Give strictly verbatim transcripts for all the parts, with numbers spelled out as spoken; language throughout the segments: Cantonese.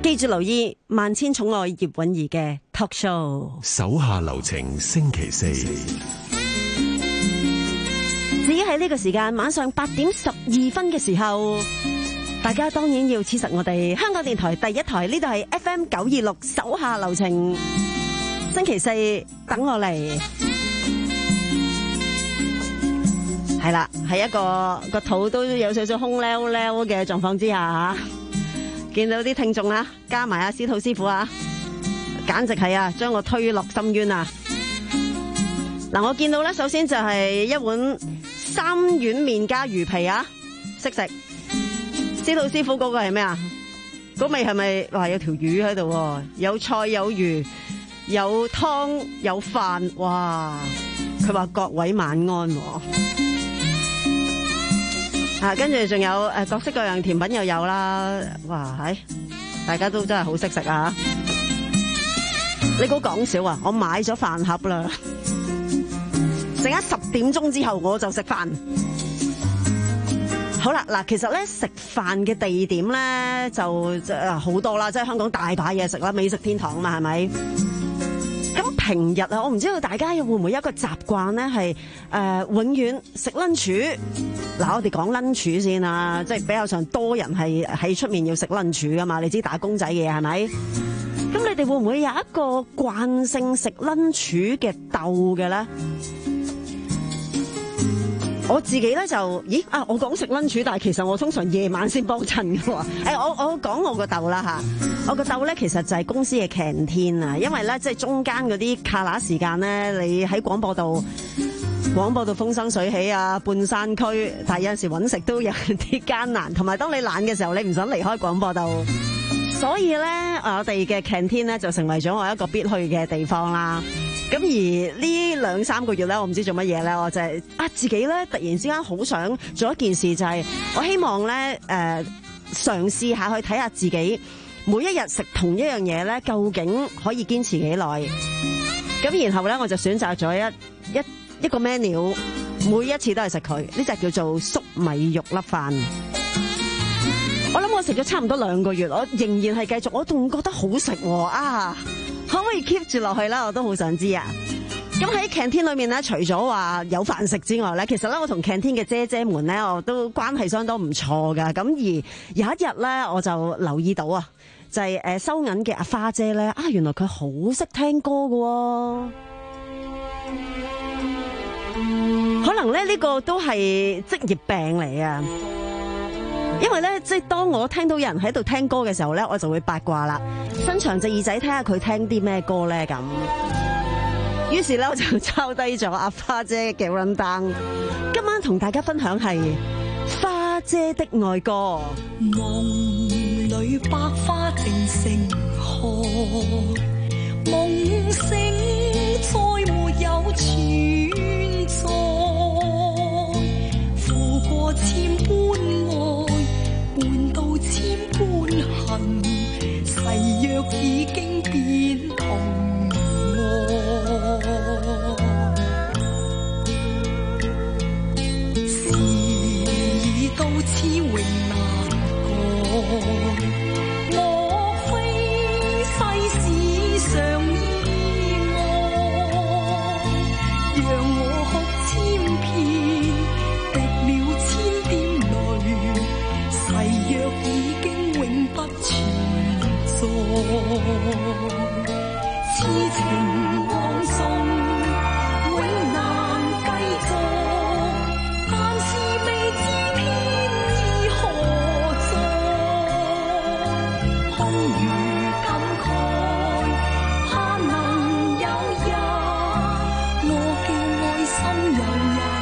記住留意萬千寵愛葉韻儀嘅 talk show。 手下留情星期四， 至於喺呢個時間晚上八點十二分嘅時候，大家當然要黐實我哋香港電台第一台，呢度係 F M 九二六手下留情。星期四等我嚟，係啦，喺一個個肚都有少少空溜溜嘅狀況之下吓，見到啲聽眾啊，加埋阿司徒師傅啊，簡直係啊，將我推落深淵啊！嗱，我見到咧，首先就係一碗三碗麵加魚皮啊，識食。司徒師傅嗰個係咩啊？嗰味係咪話有條魚喺度？有菜有魚。有湯有飯，哇！佢話各位晚安，啊，跟住仲有誒各式各樣甜品又有啦，哇！係大家都真係好識食啊！你估講笑啊？我買咗飯盒啦，陣間十點鐘之後我就食飯。好啦，嗱，其實咧食飯嘅地點咧就誒好多啦，即係香港大把嘢食啦，美食天堂啊嘛，係咪？咁平日啊，我唔知道大家會唔會有一個習慣咧，係誒永遠食 lunch。嗱，我哋講 lunch 先啦，即係比較上多人係喺出面要食 lunch 噶嘛，你知打工仔嘅嘢係咪？咁你哋會唔會有一個慣性食 lunch 嘅竇嘅咧？我自己咧就，咦啊！我講食 lunch，但係其實我通常夜晚先幫襯嘅喎。誒，我我講我個竇啦嚇，我個竇咧其實就係公司嘅 canteen啊，因為咧即係中間嗰啲卡拿時間咧，你喺廣播道廣播道風生水起啊，半山區，但係有陣時揾食都有啲艱難，同埋當你懶嘅時候，你唔想離開廣播道，所以咧我哋嘅 canteen 咧就成為咗我一個必去嘅地方啦。咁而呢兩三個月咧，我唔知做乜嘢咧，我就係、是、啊自己咧突然之間好想做一件事，就係、是、我希望咧誒嘗試下去睇下自己每一日食同一樣嘢咧，究竟可以堅持幾耐？咁然後咧，我就選擇咗一一一個 menu， 每一次都係食佢，呢隻叫做粟米肉粒飯。我諗我食咗差唔多兩個月，我仍然係繼續，我仲覺得好食喎啊！可唔可以 keep 住落去啦？我都好想知啊！咁喺 canteen 裏面咧，除咗話有飯食之外咧，其實咧我同 canteen 嘅姐姐們咧，我都關係相當唔錯噶。咁而有一日咧，我就留意到啊，就係誒收銀嘅阿花姐咧，啊原來佢好識聽歌噶喎。可能咧呢個都係職業病嚟啊！因為咧，即係當我聽到有人喺度聽歌嘅時候咧，我就會八卦啦，伸長隻耳仔睇下佢聽啲咩歌咧咁。於是咧，我就抄低咗阿花姐嘅 rundown。今晚同大家分享係花姐的愛歌。 夢裏百花正盛開，夢醒再沒有存在，負過千般愛，換到千般恨，誓約已經變同愛。事已到此永難改，莫非世事常意外？讓我哭千遍，滴了千點淚，誓約已經永不存在。痴情往送永難繼續，但是未知天意何在，空餘感慨，盼能有日我嘅愛心有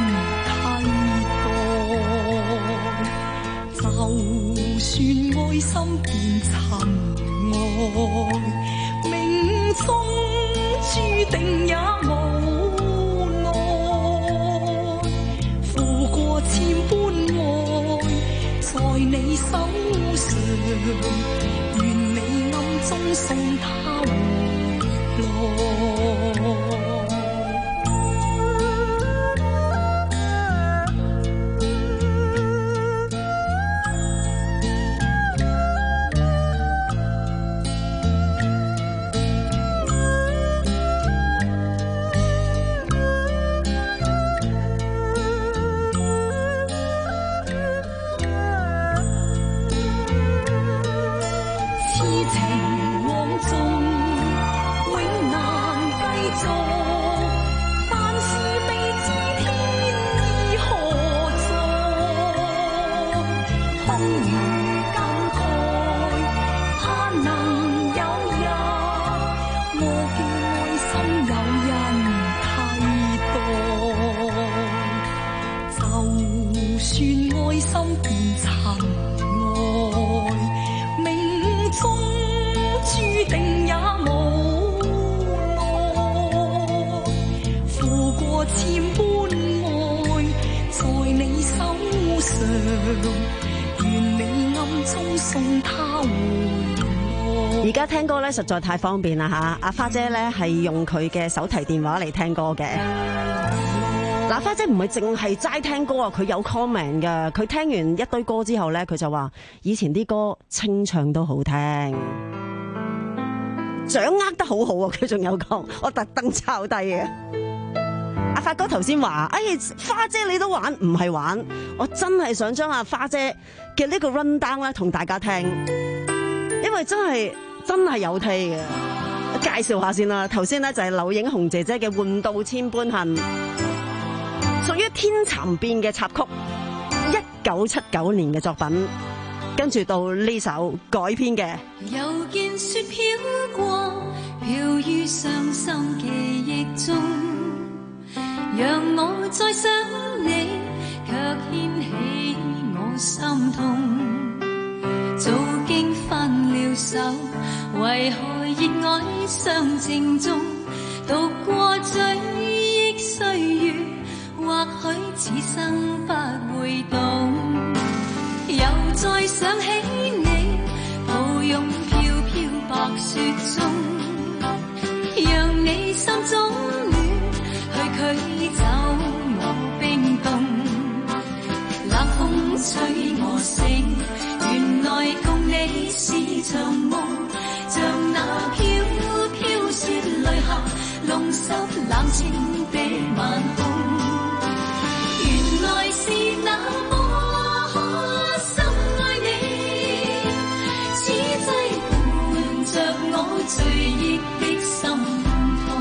人替代，就算愛心變塵埃，命中注定也無奈，負過千般愛在你手上，願你暗中送他回來。 千般愛在你手上，願你暗中送他回來。 而家聽歌咧實在太方便啦吓，阿花姐咧係用佢嘅手提電話嚟聽歌嘅。嗱，花姐唔係淨係齋聽歌啊，佢有 comment 噶。佢聽完一堆歌之後咧，佢就話以前啲歌清唱都好聽，掌握得好好啊。佢仲有講，我特登抄低嘅。阿發哥頭先話，哎，花姐你都玩，唔係玩，我真係想將阿花姐嘅呢個 run down 咧同大家聽，因為真係真係有聽嘅。介紹下先啦，頭先咧就係柳影虹姐姐嘅《換到千般恨》，屬於天蠶變嘅插曲，一九七九年嘅作品，跟住到呢首改編嘅。 又見雪飄過，飄於傷心記憶中，讓我再想你，卻掀起我心痛。早經分了手，為何熱愛相正中？渡過追憶歲月，或許此生不會懂。又再想起你，抱擁飄飄白雪中，讓你心中暖，去驅走我冰凍。冷風吹我醒，原來共你是場夢，像那飄飄雪淚下，弄濕冷清的晚空。原來是那麼深愛你，此際伴着我追憶的心痛。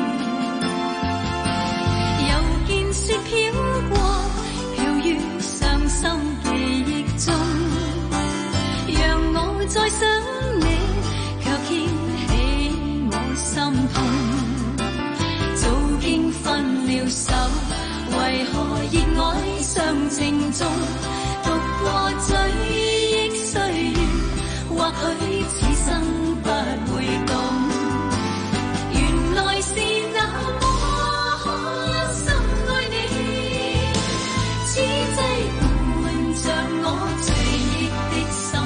又見雪飄過，飄於傷心記憶中，讓我再想你，卻掀起我心痛。早經分了手，為何熱愛相正中？渡過追憶歲月，或許此生不會懂。原來是那麼深愛你，此際伴着我追憶的心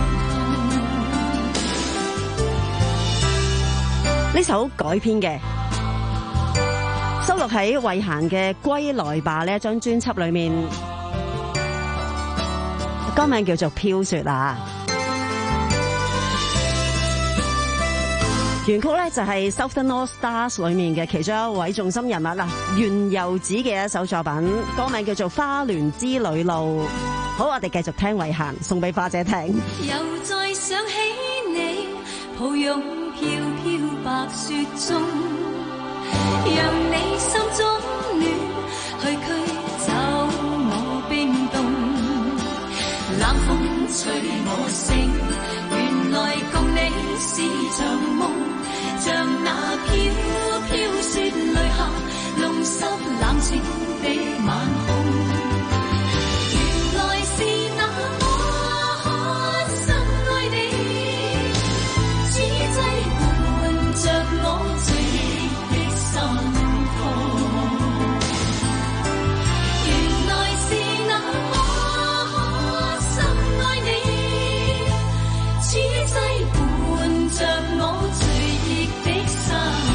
痛。 呢首改編嘅，收錄喺慧嫻嘅《歸來吧》呢一張專輯裏面，歌名叫做《飄雪》啊。原曲咧就係 Southern All Stars 裏面嘅其中一位重心人物啦，原由子嘅一首作品，歌名叫做《花聯之旅路》。好，我哋繼續聽慧嫻送俾花姐聽。 又再想起你，抱擁飄飄白雪中，讓你心中暖，去驅走我冰凍。冷風吹我醒，原來共你是場夢，像那飄飄雪淚下，弄濕冷清的晚空。原來是那麼深愛你，此際伴着我追憶的心痛。原來是那麼深愛你，此際伴着我追憶的心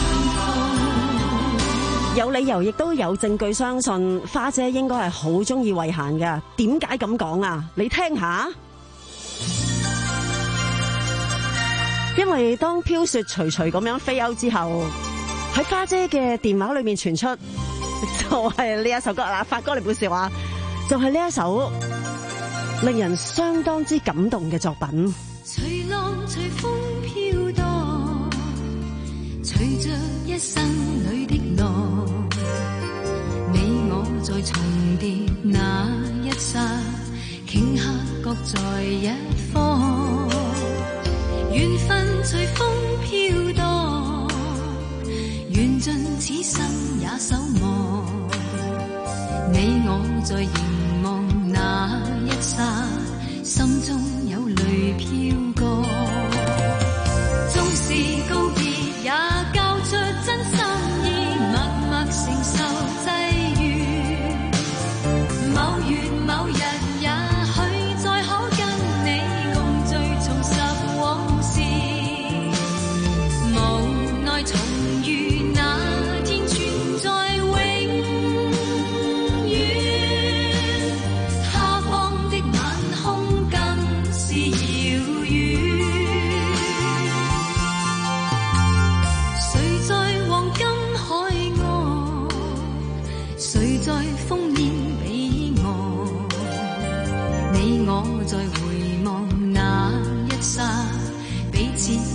痛。 有理由亦都有證據相信花姐應該係好中意慧嫻㗎。點解咁講啊？你聽下。因為當飄雪徐徐咁樣飛歐之後，喺花姐嘅電話裏面傳出就係呢一首歌啦。發哥你本笑話，就係呢一首令人相當之感動嘅作品。 隨浪隨風飄蕩，隨着一生裏的浪，你我在重疊那一剎，頃刻各在一方。緣分隨風飄蕩，緣盡此生也守望。你我在凝望那一剎，心中有淚飄過。縱是告別，也交出真心意，默默承受制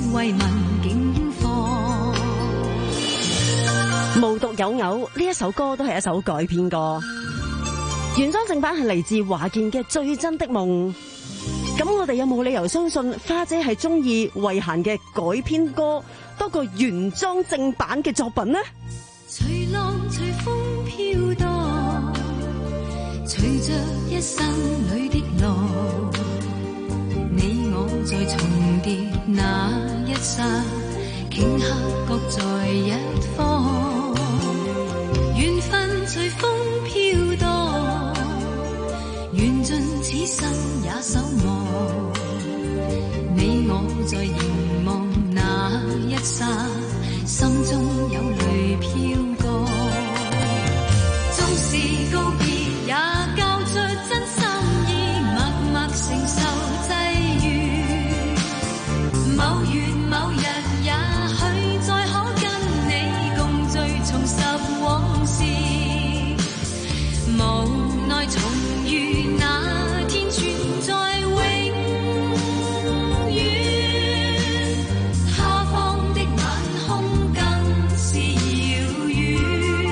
為民警方。 無獨有偶，呢一首歌都係一首改編歌，原裝正版係嚟自華健嘅《最真的夢》。咁我哋有冇理由相信花姐係中意慧嫻嘅改編歌多過原裝正版嘅作品呢？ 隨浪隨風飄蕩，隨着一生裏的浪，你我在重疊那一剎，頃刻各在一方，緣分隨風飄蕩，緣盡此生也守望，你我在凝望那一剎，心中有淚飄過，縱是告別也交出真心意，默默承受際遇，某月某日也許再可跟你共聚重拾往事，無奈重遇那天存在永遠，他方的晚空更是遙遠，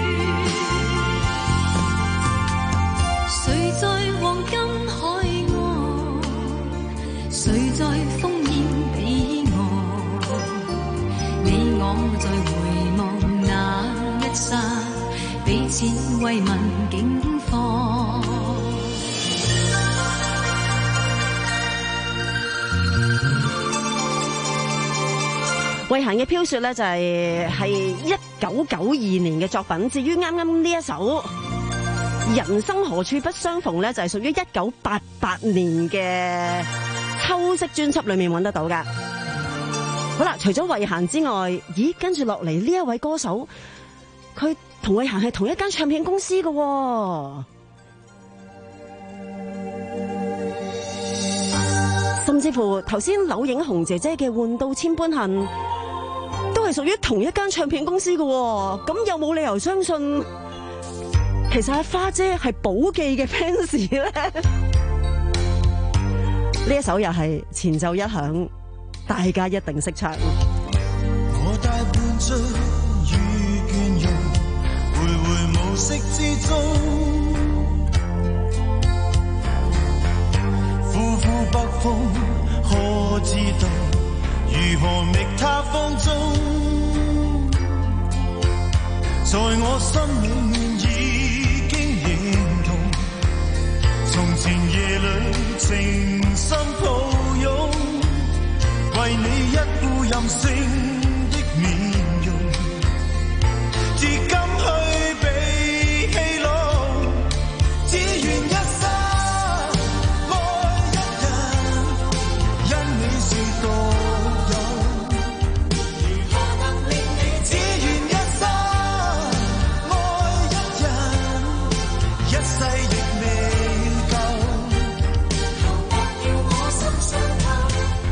誰在黃金海岸，誰在烽煙彼岸，你我在回望那一剎，彼此為民警方。 慧嫻嘅飄雪咧就係係一九九二年嘅作品，至於啱啱呢一首人生何處不相逢咧就係屬於一九八八年嘅秋色專輯裏面揾得到噶。好啦，除咗慧嫻之外，咦，跟住落嚟呢一位歌手，佢同慧嫻係同一間唱片公司嘅喎，甚至乎頭先柳影紅姐姐嘅《換到千般恨》都係屬於同一間唱片公司嘅喎，咁有冇理由相信其實阿花姐係寶記嘅 fans 咧？呢一首又係前奏一響，大家一定識唱。 我大半醉與倦容，徘徊無色之中，呼呼北風，可知道如何覓他方中？在我心裏面已經認同，從前夜裏情深抱擁，為你一副任性的面容，至今去被戲弄，只願一生愛一人，因你是獨有，如何能令你只願一生愛一人，一世亦未夠，求不要我心傷透。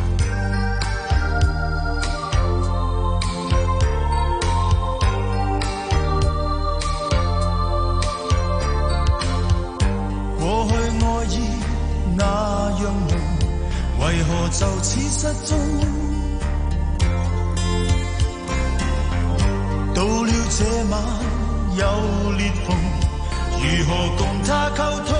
過去愛意那樣濃，為何就此失蹤？到了這晚有裂縫，如何共他溝通？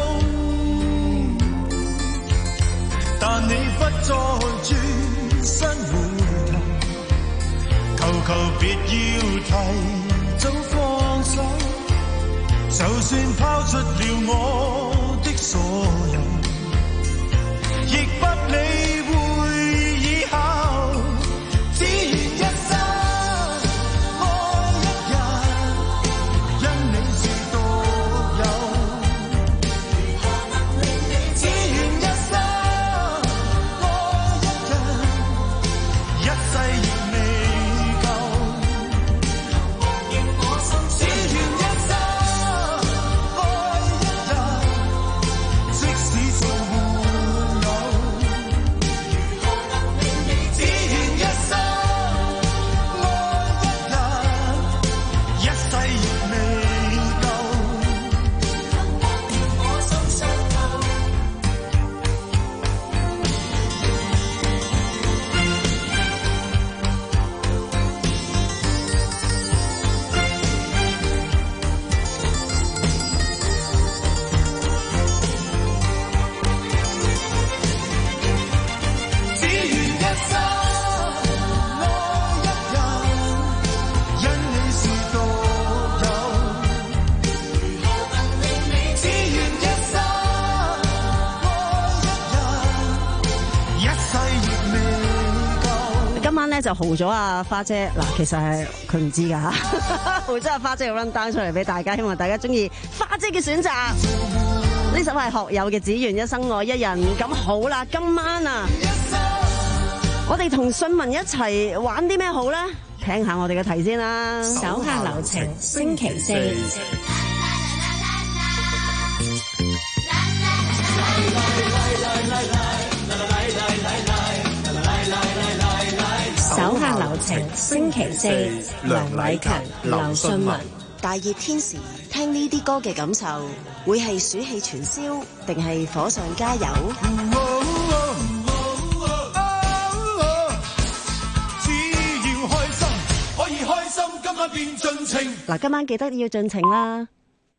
但你不再轉身回頭，求求別要提早放手，就算拋出了我的所有，亦不理會以後，只願一生愛一人，因你是獨有，如何能令你只願一生愛一人，一世亦未夠，求忘掉我心，只願一生愛一人，即使做沒有， 就豪咗阿花姐嗱，其實係佢唔知㗎嚇，豪咗阿花姐嘅 run down 出嚟俾大家，希望大家中意花姐嘅選擇。呢首係學友嘅《只願一生愛一人》。咁好啦，今晚啊，我哋同信文一齊玩啲咩好咧？聽下我哋嘅題先啦。 手下留情，星期四。手下留情，星期四。梁禮勤、劉信文。 大熱天時聽呢啲歌嘅感受，會係暑氣全消，定係火上加油？ 只要開心，可以開心，今晚變盡情。 嗱，今晚記得要盡情啦。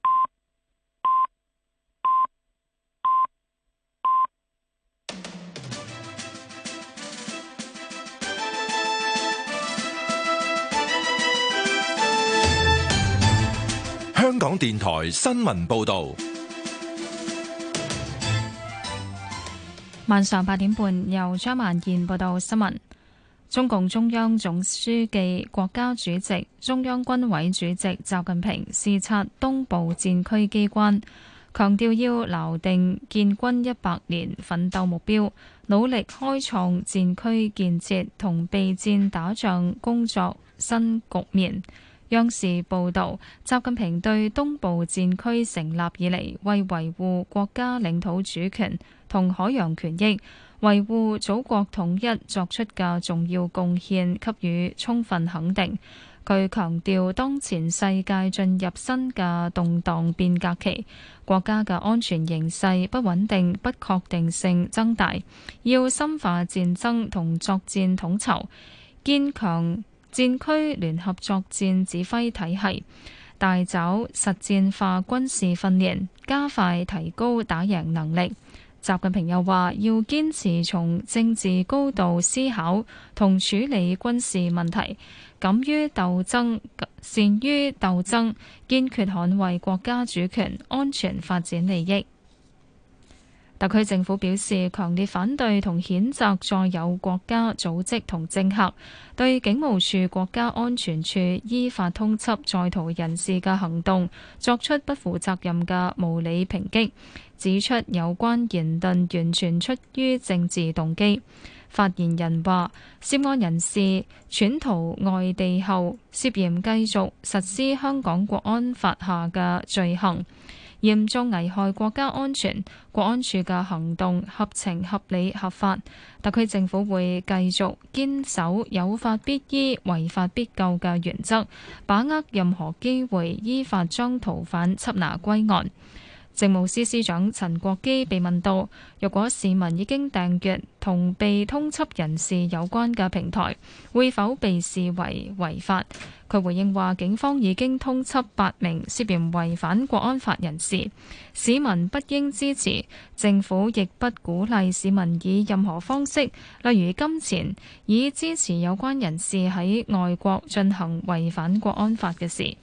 香港電台新聞報道， 晚上八點半由張萬燕報道新聞。中共中央總書記、國家主席、中央軍委主席習近平視察東部戰區機關，強調要錨定建軍一百年奮鬥目標，努力開創戰區建設同備戰打仗工作新局面。央視報導，習近平對東部戰區成立以嚟為維護國家領土主權同海洋權益、維護祖國統一作出嘅重要貢獻給予充分肯定。佢強調，當前世界進入新嘅動盪變革期，國家嘅安全形勢不穩定、不確定性增大，要深化戰爭同作戰統籌，堅強戰區聯合作戰指揮體系，大抓實戰化軍事訓練，加快提高打贏能力。習近平又話，要堅持從政治高度思考同處理軍事問題，敢於鬥爭、善於鬥爭，堅決捍衛國家主權、安全、發展利益。特區政府表示強烈反對同譴責再有國家組織同政客對警務處國家安全處依法通緝在逃人士嘅行動作出不負責任嘅無理抨擊，指出有關言論完全出於政治動機。發言人話，涉案人士竄逃外地後涉嫌繼續實施香港國安法下嘅罪行，嚴重危害國家安全，國安處嘅行動合情合理合法。特區政府會繼續堅守有法必依、違法必究嘅原則，把握任何機會依法將逃犯緝拿歸案。政務司司長陳國基被問到，若果市民已經訂閱同被通緝人士有關嘅平台，會否被視為違法？佢回應話，警方已經通緝八名涉嫌違反國安法人士，市民不應支持，政府亦不鼓勵市民以任何方式，例如金錢，以支持有關人士喺外國進行違反國安法嘅事。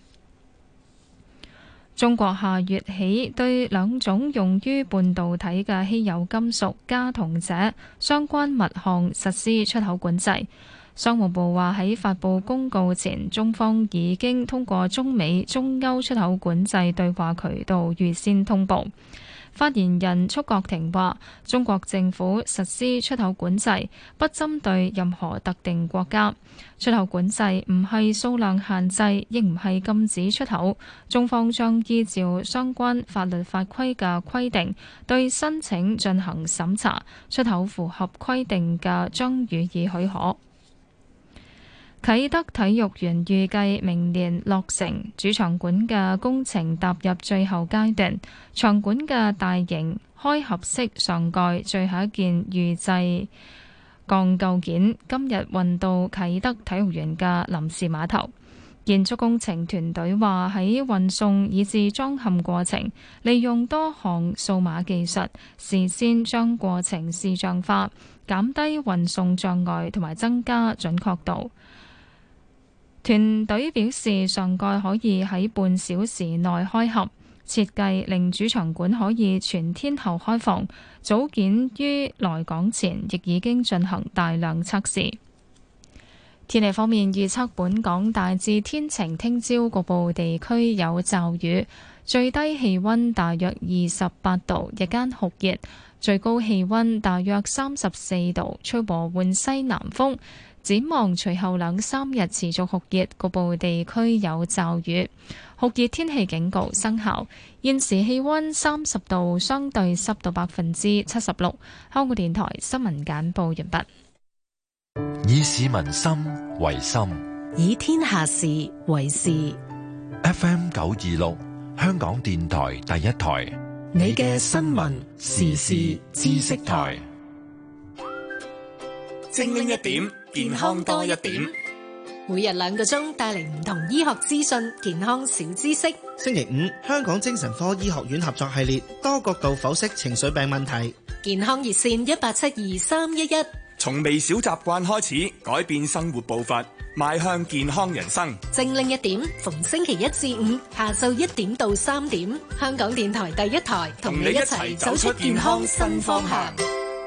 中國下月起對兩種用於半導體嘅稀有金屬鎵同鍺相關物項實施出口管制。商務部話喺發布公告前，中方已經通過中美、中歐出口管制對話渠道預先通報。發言人束國庭話，中國政府實施出口管制，不針對任何特定國家。出口管制唔係數量限制，亦唔係禁止出口。中方將依照相關法律法規嘅規定，對申請進行審查，出口符合規定嘅將予以許可。啟德體育園預計明年落成，主場館嘅工程踏入最後階段，場館嘅大型開合式上蓋最後一件預製鋼構件今日運到啟德體育園嘅臨時碼頭。建築工程團隊話，喺運送以至裝嵌過程，利用多項數碼技術，事先將過程視像化，減低運送障礙同埋增加準確度。團隊表示，上蓋可以喺半小時內開合，設計令主場館可以全天候開放。組件於來港前亦已經進行大量測試。 天氣方面預測，本港大致天晴，聽朝局部地區有驟雨，最低氣溫大約二十八度，日間酷熱，最高氣溫大約三十四度，吹和緩西南風。展望隨後兩三日持續酷熱，局部地區有驟雨，酷熱天氣警告生效。現時氣溫三十度，相對濕度百分之七十六。香港電台新聞簡報完畢。 以市民心為心， 以天下事為事。 F M 九二六，香港電台第一台， 你嘅新聞時事知識台， 精靈一點，健康多一點。 每日兩個鐘帶嚟唔同醫學資訊、健康小知識。 星期五，香港精神科醫學院合作系列，多角度剖析情緒病問題。 健康熱線一八七二三一一。 從微小習慣開始，改變生活步伐，邁向健康人生。 精靈一點，逢星期一至五下晝一點到三點，香港電台第一台同你一齊走出健康新方向。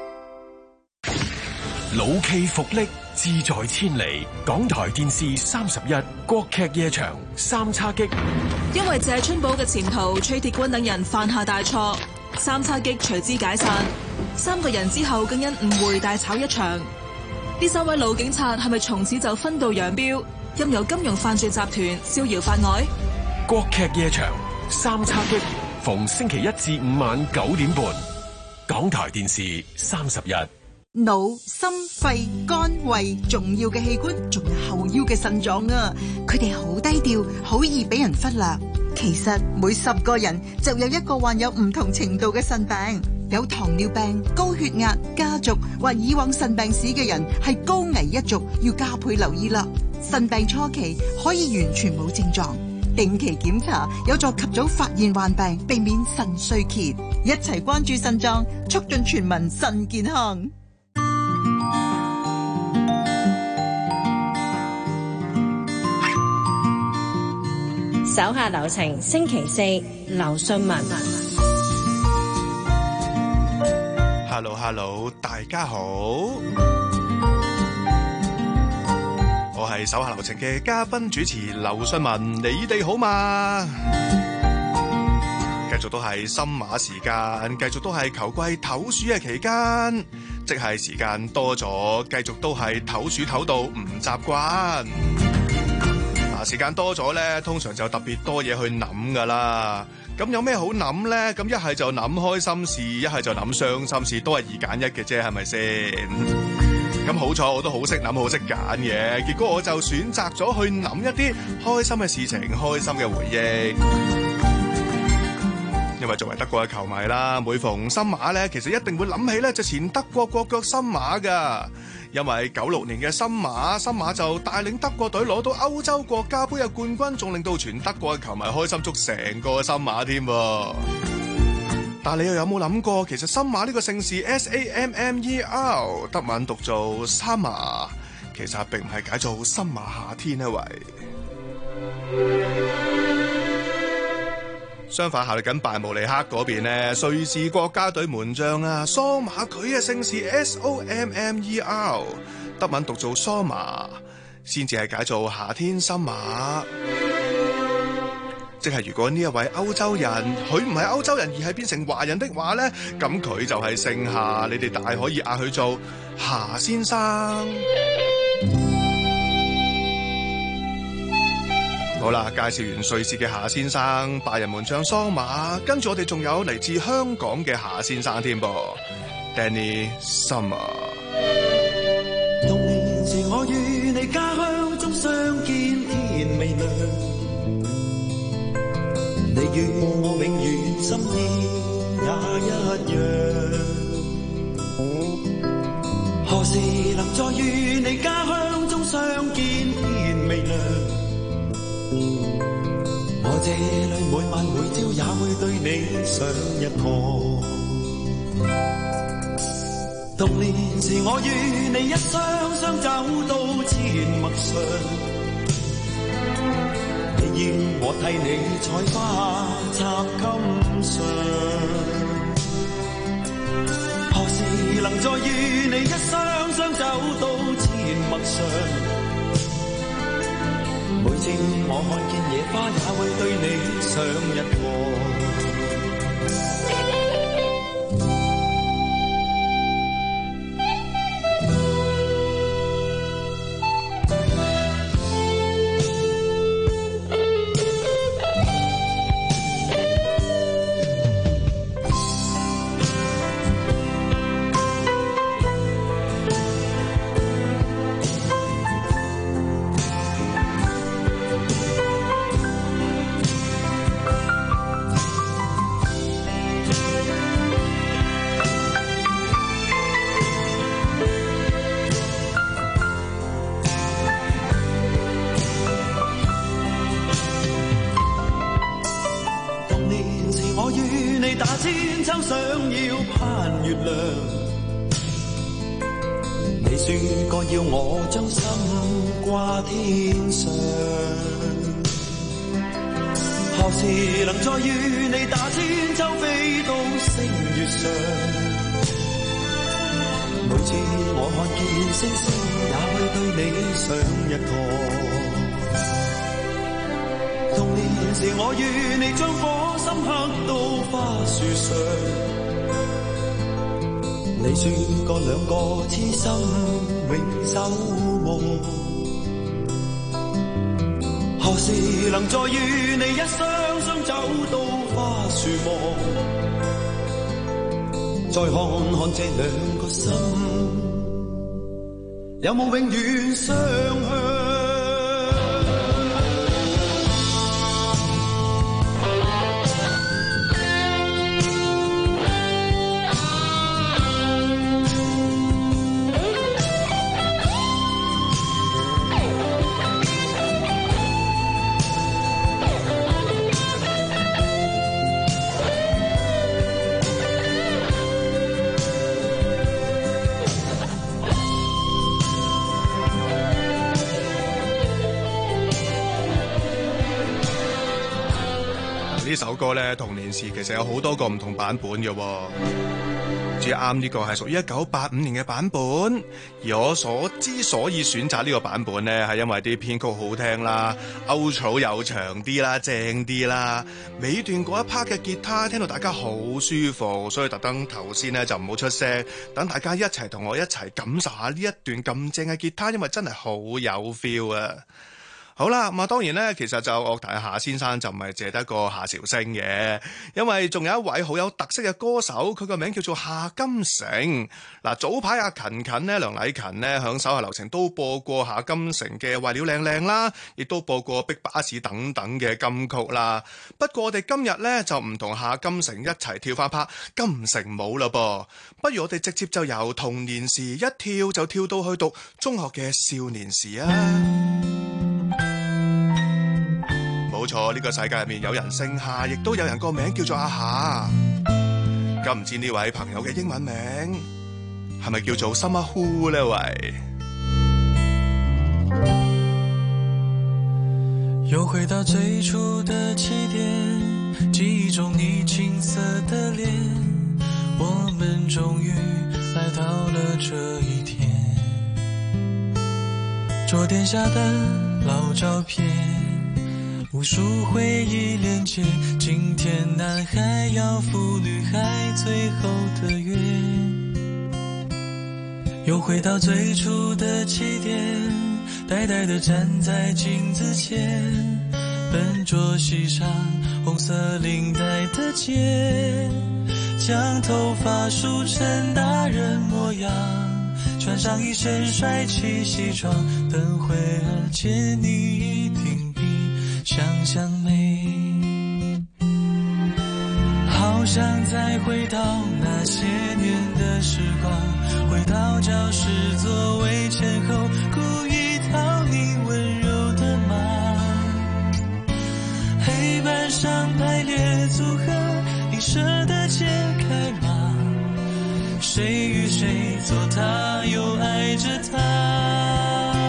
老驥伏櫪，志在千里。港台電視三十一，國劇夜場三叉戟。 因為謝春寶嘅潛逃，崔鐵軍等人犯下大錯，三叉戟隨之解散。三個人之後更因誤會大吵一場。呢三位老警察係咪從此就分道揚鑣，任由金融犯罪集團逍遙法外？ 國劇夜場三叉戟，逢星期一至五晚九點半，港台電視三十一。 腦、心、肺、肝、胃，重要嘅器官，仲有後腰嘅腎臟啊！佢哋好低調，好易俾人忽略。其實每十個人就有一個患有唔同程度嘅腎病。有糖尿病、高血壓、家族或以往腎病史嘅人係高危一族，要加倍留意啦。腎病初期可以完全冇症狀，定期檢查有助及早發現患病，避免腎衰竭。一齊關注腎臟，促進全民腎健康。 手下留情，星期四劉信文。 Hello Hello， 大家好，我係手下留情嘅嘉賓主持劉信文，你哋好嘛？繼續都係深馬時間，繼續都係球季唞暑嘅期間，即係時間多咗，繼續都係唞暑唞到唔習慣。嗱，時間多咗咧，通常就特別多嘢去諗噶啦。咁有咩好諗咧？咁一係就諗開心事，一係就諗傷心事，都係二揀一嘅啫，係咪先？咁好彩我都好識諗，好識揀嘅，結果我就選擇咗去諗一啲開心嘅事情，開心嘅回憶。因為作為德國嘅球迷啦，每逢新馬咧，其實一定會諗起咧就前德國國腳新馬噶。因為九六年嘅新馬，新馬就帶領德國隊攞到歐洲國家盃嘅冠軍，仲令到全德國嘅球迷開心足成個新馬添。但係你又有冇諗過，其實新馬呢個姓氏 S A M M E R 德文讀做 Summer， 其實並唔係解做新馬夏天啊喂。相反，效力緊拜慕尼克嗰邊呢，瑞士國家隊門將啊，桑馬佢嘅姓氏 S O M M E R， 德文讀做 Sommer， 先至係解做夏天新馬。即係如果呢一位歐洲人，佢唔係歐洲人而係變成華人的話呢，咁佢就係姓夏，你哋大可以嗌佢做夏先生。好啦，介紹完瑞士嘅夏先生，拜仁門將桑馬，跟住我哋仲有嚟自香港嘅夏先生添噃 ，Danny Summer。 六年前我與你家鄉中相見，天未亮，你與我永遠心意也一樣。何時能再與你家鄉中相見，天未亮？我這裏每晚每朝也會對你上一課。六年前我與你一雙雙走到阡陌上，你要我替你採花插襟上。何時能再與你一雙雙走到阡陌上？ 次我看見野花，也會對你上一課。 想要攀月亮，你說過要我將心掛天上，何時能再與你打千秋飛到星月上？每次我看見星星，也會對你上一課。童年時我與你將火心刻到花樹上，你說過兩個痴心永守夢，何時能再與你一雙雙走到花樹望？再看看這兩個心，有冇永遠相向？ 呢首歌咧，童年時其實有好多個唔同版本嘅，最啱呢個係屬於一九八五年嘅版本。而我所之所以選擇呢個版本咧，係因為啲編曲好聽啦，outro又長啲啦，正啲啦，尾段嗰一 part 嘅吉他聽到大家好舒服，所以特登頭先咧就唔好出聲，等大家一齊同我一齊感受下呢一段咁正嘅吉他，因為真係好有 feel 啊！好啦，咁啊當然咧，其實就樂壇夏先生就唔係淨得個夏韶聲嘅，因為仲有一位好有特色嘅歌手，佢個名叫做夏金城。嗱，早排阿勤勤咧，梁禮勤咧響手下留情都播過夏金城嘅為了靚靚啦，亦都播過逼巴士等等嘅金曲啦。不過我哋今日咧就唔同夏金城一齊跳翻拍金城舞啦噃，不如我哋直接就由童年時一跳就跳到去讀中學嘅少年時啊！冇錯，呢個世界入面有人姓夏，亦都有人個名叫做阿夏。咁唔知呢位朋友嘅英文名係咪叫做 Summer Who 呢位？ 又回到最初的起點，記憶中你青澀的臉，我們終於來到了這一天，桌墊下的老照片，無數回憶連接，今天男孩要赴女孩最後的約，又回到最初的起點，呆呆地站在鏡子前，笨拙繫上紅色領帶的結，將頭髮梳成大人模樣，穿上一身帥氣西裝，等會兒見你一定想象美，好想再回到那些年的時光，回到教室座位前後，故意討你溫柔的碼，黑板上排列組合，你捨得解開嗎？誰與誰做他又愛着他，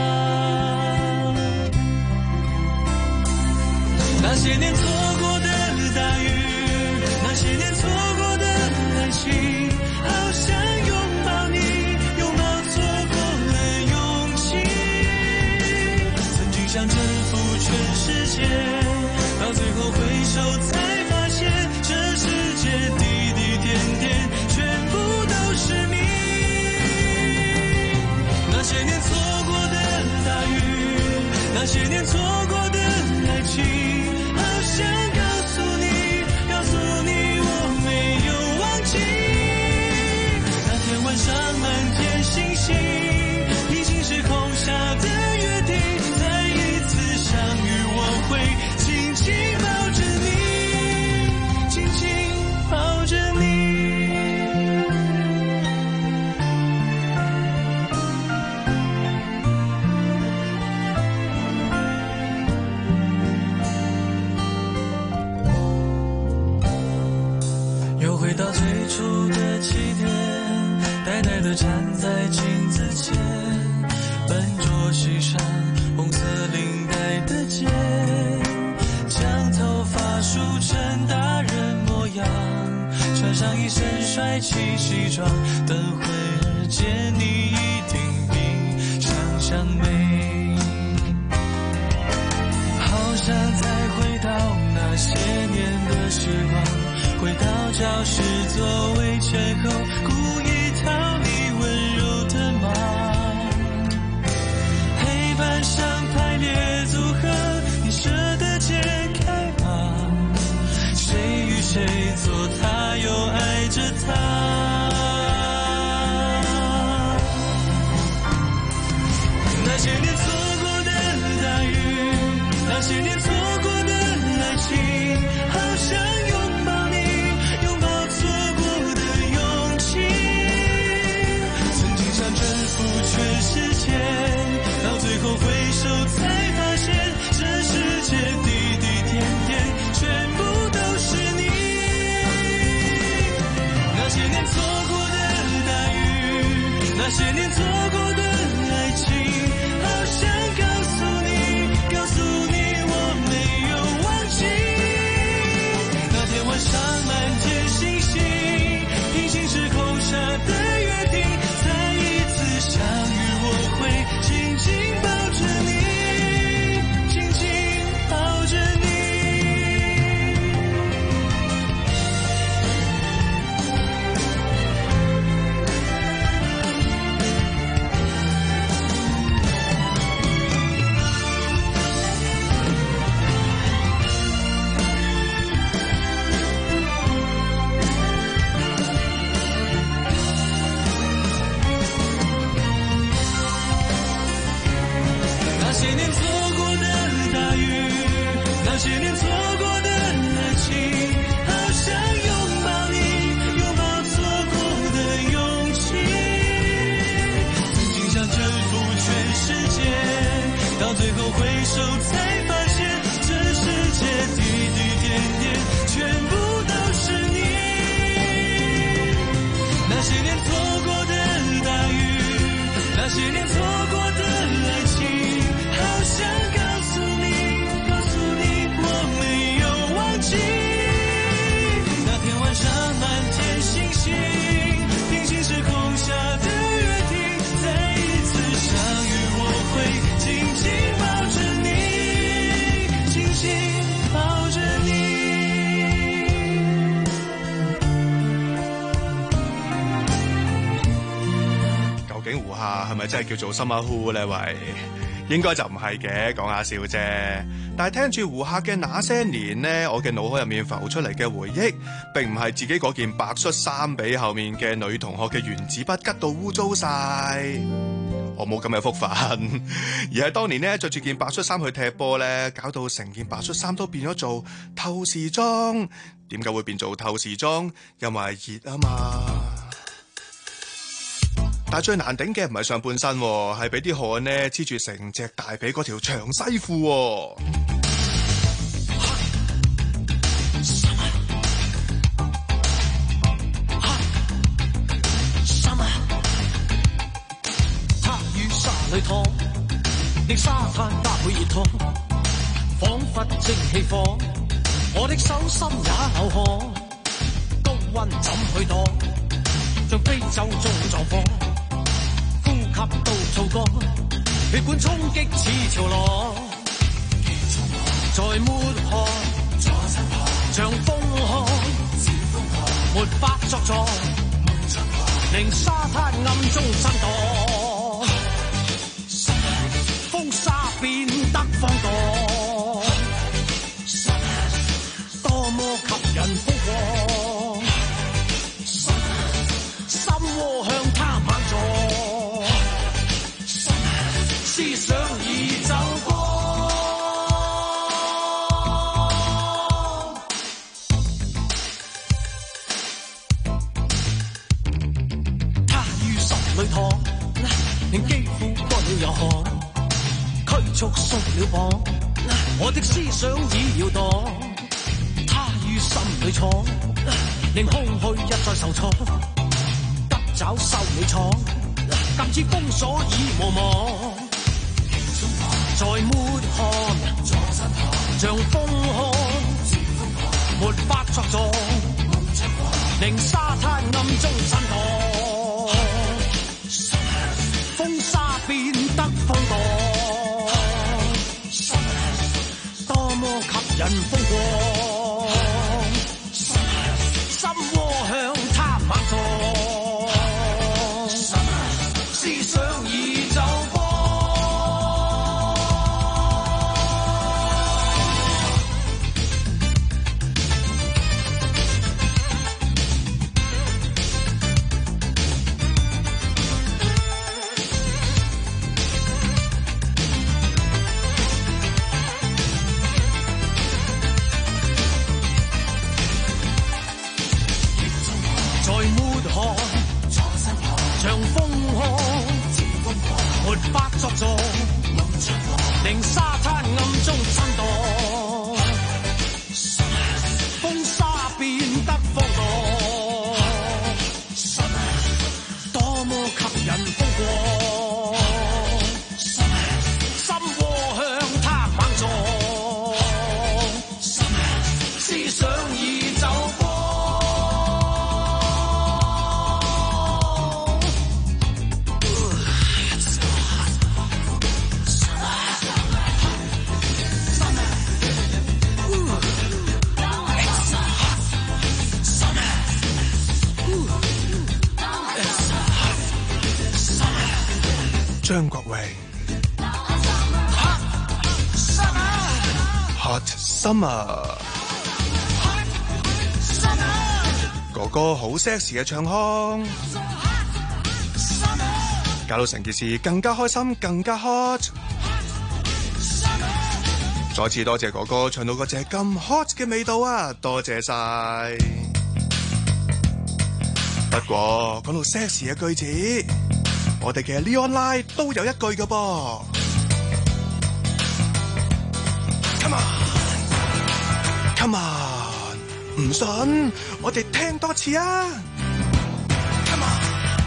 那些年錯過的大雨，那些年錯過的愛情，好想擁抱你，擁抱錯過了勇氣，曾經想征服全世界，到最后回首才发现，这世界滴滴点点全部都是你。那些年错过的大雨，那些年错过的爱情，好想告诉你，告诉你我没有忘记。那天晚上满天星星，平行时空下的约定，再一次相遇我会紧紧抱着你，紧紧抱着你。又回到最初的起点，呆呆地站在镜子前，笨拙系上红色领带的结，将头发梳成大人模样，穿上一身帅气西装，等会儿见你一定比想象美。好想再回到那些年的时光，回到教室座位前后，故意讨你温柔的骂。黑板上排列组合，你舍得解开吗？谁与谁做他，又爱着他。那些年错过的大雨，那些年错过的爱情，好想拥抱你，拥抱错过的勇气。曾经想征服全世界，到最后回首才发现，这世界滴滴点点全部都是你。那些年错过的大雨，那些年错过的爱情，好想告诉你，告诉你我没有忘记。那天晚上满天星星，平行时空下的约定，再一次相遇我会紧紧抱着你，紧紧抱着你。那些年错过的大雨，那些年错过的爱情，好想拥抱你，拥抱错过的勇气。曾经想征服全世界，到最后回首才发现，这世界滴滴点点全部都是你。那些年错过的大雨，那些年错过的爱情，好想告诉你，告诉你我没有忘记。那天晚上满天星星，平行时空下的约定，再一次相遇我会紧紧抱着你，紧紧抱着你。 究竟胡夏係咪真係叫做 Summer Who 呢？喂，應該就唔係嘅，講下笑啫。但係聽住胡夏嘅那些年呢，我嘅腦海入面浮出嚟嘅回憶，並唔係自己嗰件白恤衫俾後面嘅女同學嘅原子筆吉到污糟晒，我冇咁嘅福分，而係當年呢，着住件白恤衫去踢波呢，搞到成件白恤衫都變咗做透視裝。點解會變做透視裝？因為熱啊嘛。但最難頂嘅唔係上半身，係俾啲汗呢黐住成隻大髀嗰條長西褲。 他與沙裏躺，的沙灘不會熱燙，彷彿蒸氣火，我的手心也流汗，高溫怎去擋？像非洲中撞火。呼吸到燥乾，血管衝擊似潮浪。其實作狀，令沙灘暗中震盪，風沙變得放蕩，多麼吸引風光，心窩向他猛撞，思想已走光。令肌膚乾了又寒，驅逐鬆了綁，我的思想已搖盪。他於心裏闖，令空虛一再受挫，急找修理廠，禁止封鎖已無望。在抹汗，像風寒，沒法作狀，令沙灘暗中震盪。風沙變得放蕩，多麼吸引風光，心窩向他猛撞，思想已走光。像風寒，沒法作狀，令沙灘暗中震盪，風沙變得放蕩，多麼吸引風光，心窩向他猛撞，思想已走光。 張國榮 Hot Summer， 哥哥好 sexy 嘅唱腔，搞到成件事更加開心，更加 hot。再次多謝哥哥唱到嗰隻咁 hot 嘅味道啊！多謝晒。不過講到 sexy 嘅句子，我哋嘅 Leon Lai 都有一句嘅噃 ，Come on，Come on， 唔信我哋聽多次啊 ，Come on，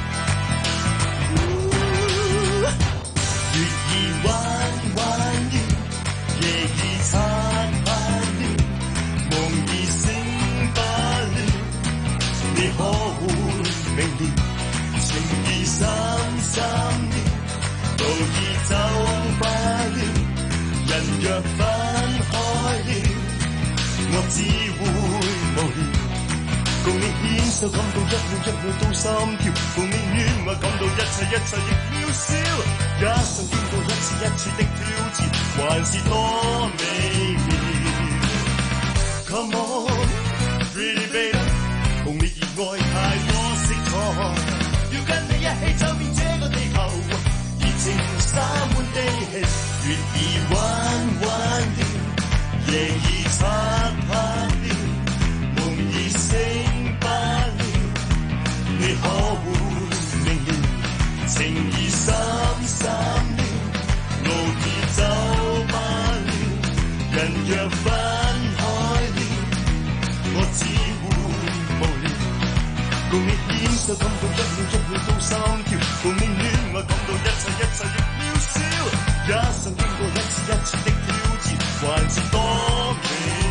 月兒彎彎了，夜已漆黑了，夢已醒不了，你可會明了？情已深深了，路已走不了，人若分開了，我只會無聊。共你牽手感到一秒一秒都心跳，共你戀愛感到一切一切亦渺小，一生經過一次一次的挑戰，還是多美妙。Come on, pretty baby， 共你熱愛太多色彩。要跟你一起走遍這個地球，熱情灑滿地氣，月兒彎彎了，夜已漆黑了，夢已醒不了，你可會明了？情已深深了，路已走不了，人若分開了，我只會無聊。共你牽手感到一秒一秒都心跳，共你戀愛感到一切一切亦渺小，一生經過一次一次的挑戰，還是多美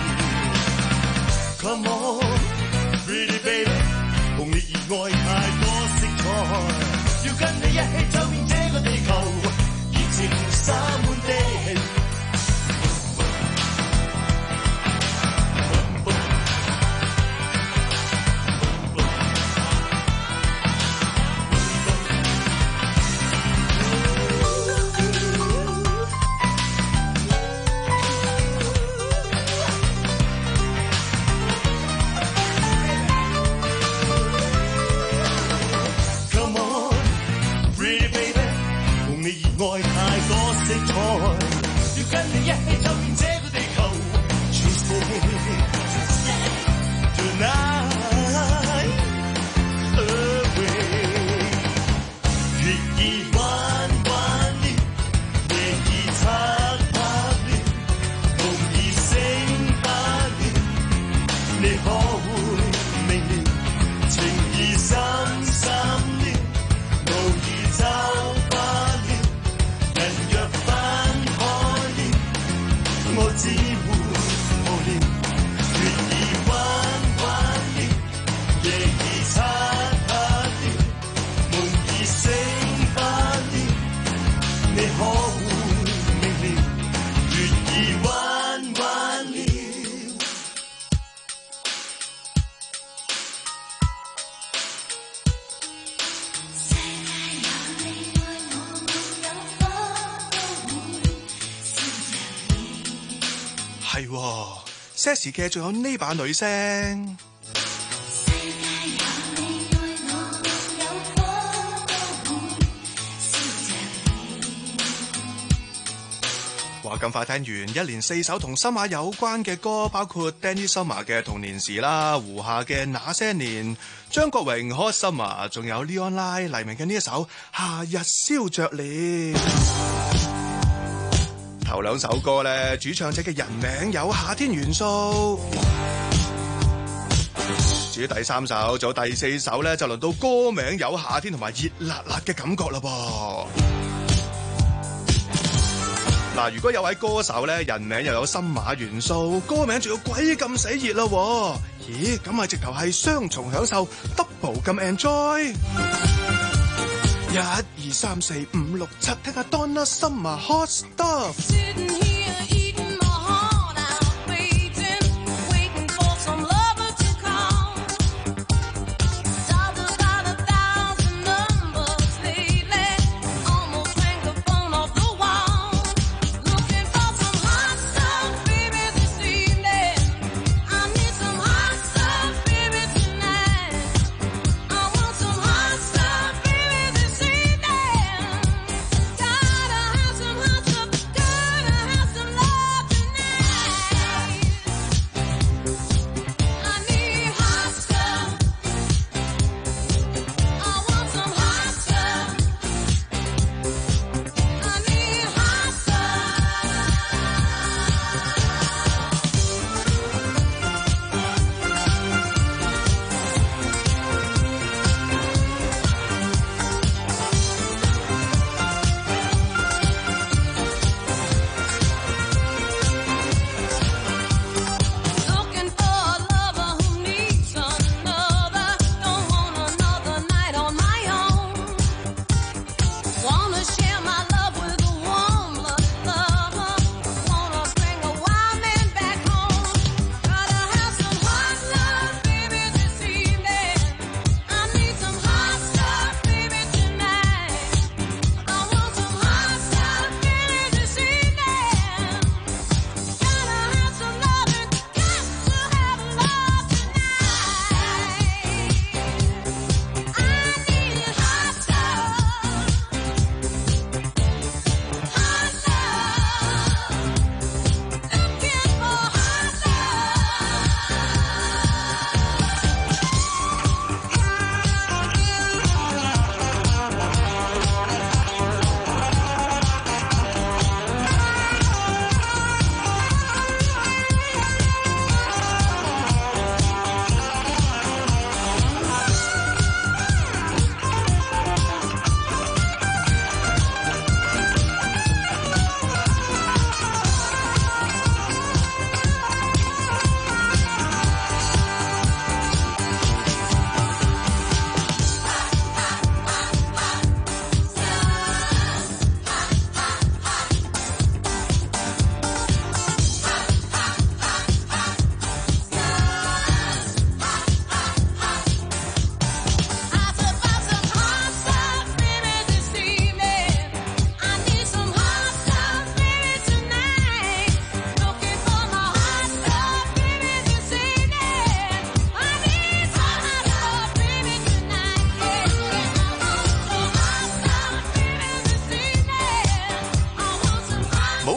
妙。Come on, pretty baby， 共你熱愛太多色彩，要跟你一起走遍這個地球，熱情灑滿地氣。 跟你一起走遍這個地球。Tuesday tonight away， 月已彎彎了，夜已漆黑了，夢已醒不了，你可會明了？情已深深了，路已走不了，人若分開了，我只會無聊。月已彎彎了，夜已漆黑了，夢已醒不了，你可會明了？月已彎彎了。 係喎，些時嘅仲有呢把女聲。話咁快聽完，一連四首同森馬有關嘅歌，包括 Danny Summer 嘅《童年時》啦，胡夏嘅《那些年》，張國榮 Hot Summer， 仲有 Leon Lai 黎明嘅呢一首《夏日燒着了》。頭兩首歌咧，主唱者嘅人名有夏天元素。至於第三首，仲有第四首咧，就輪到歌名有夏天同埋熱辣辣嘅感覺啦噃。嗱，如果有位歌手咧，人名又有森馬元素，歌名仲要鬼咁死熱啦，咦？咁咪直頭係雙重享受 ，double 咁 enjoy。一二三四五六七，聽下 Donna Summer Hot Stuff。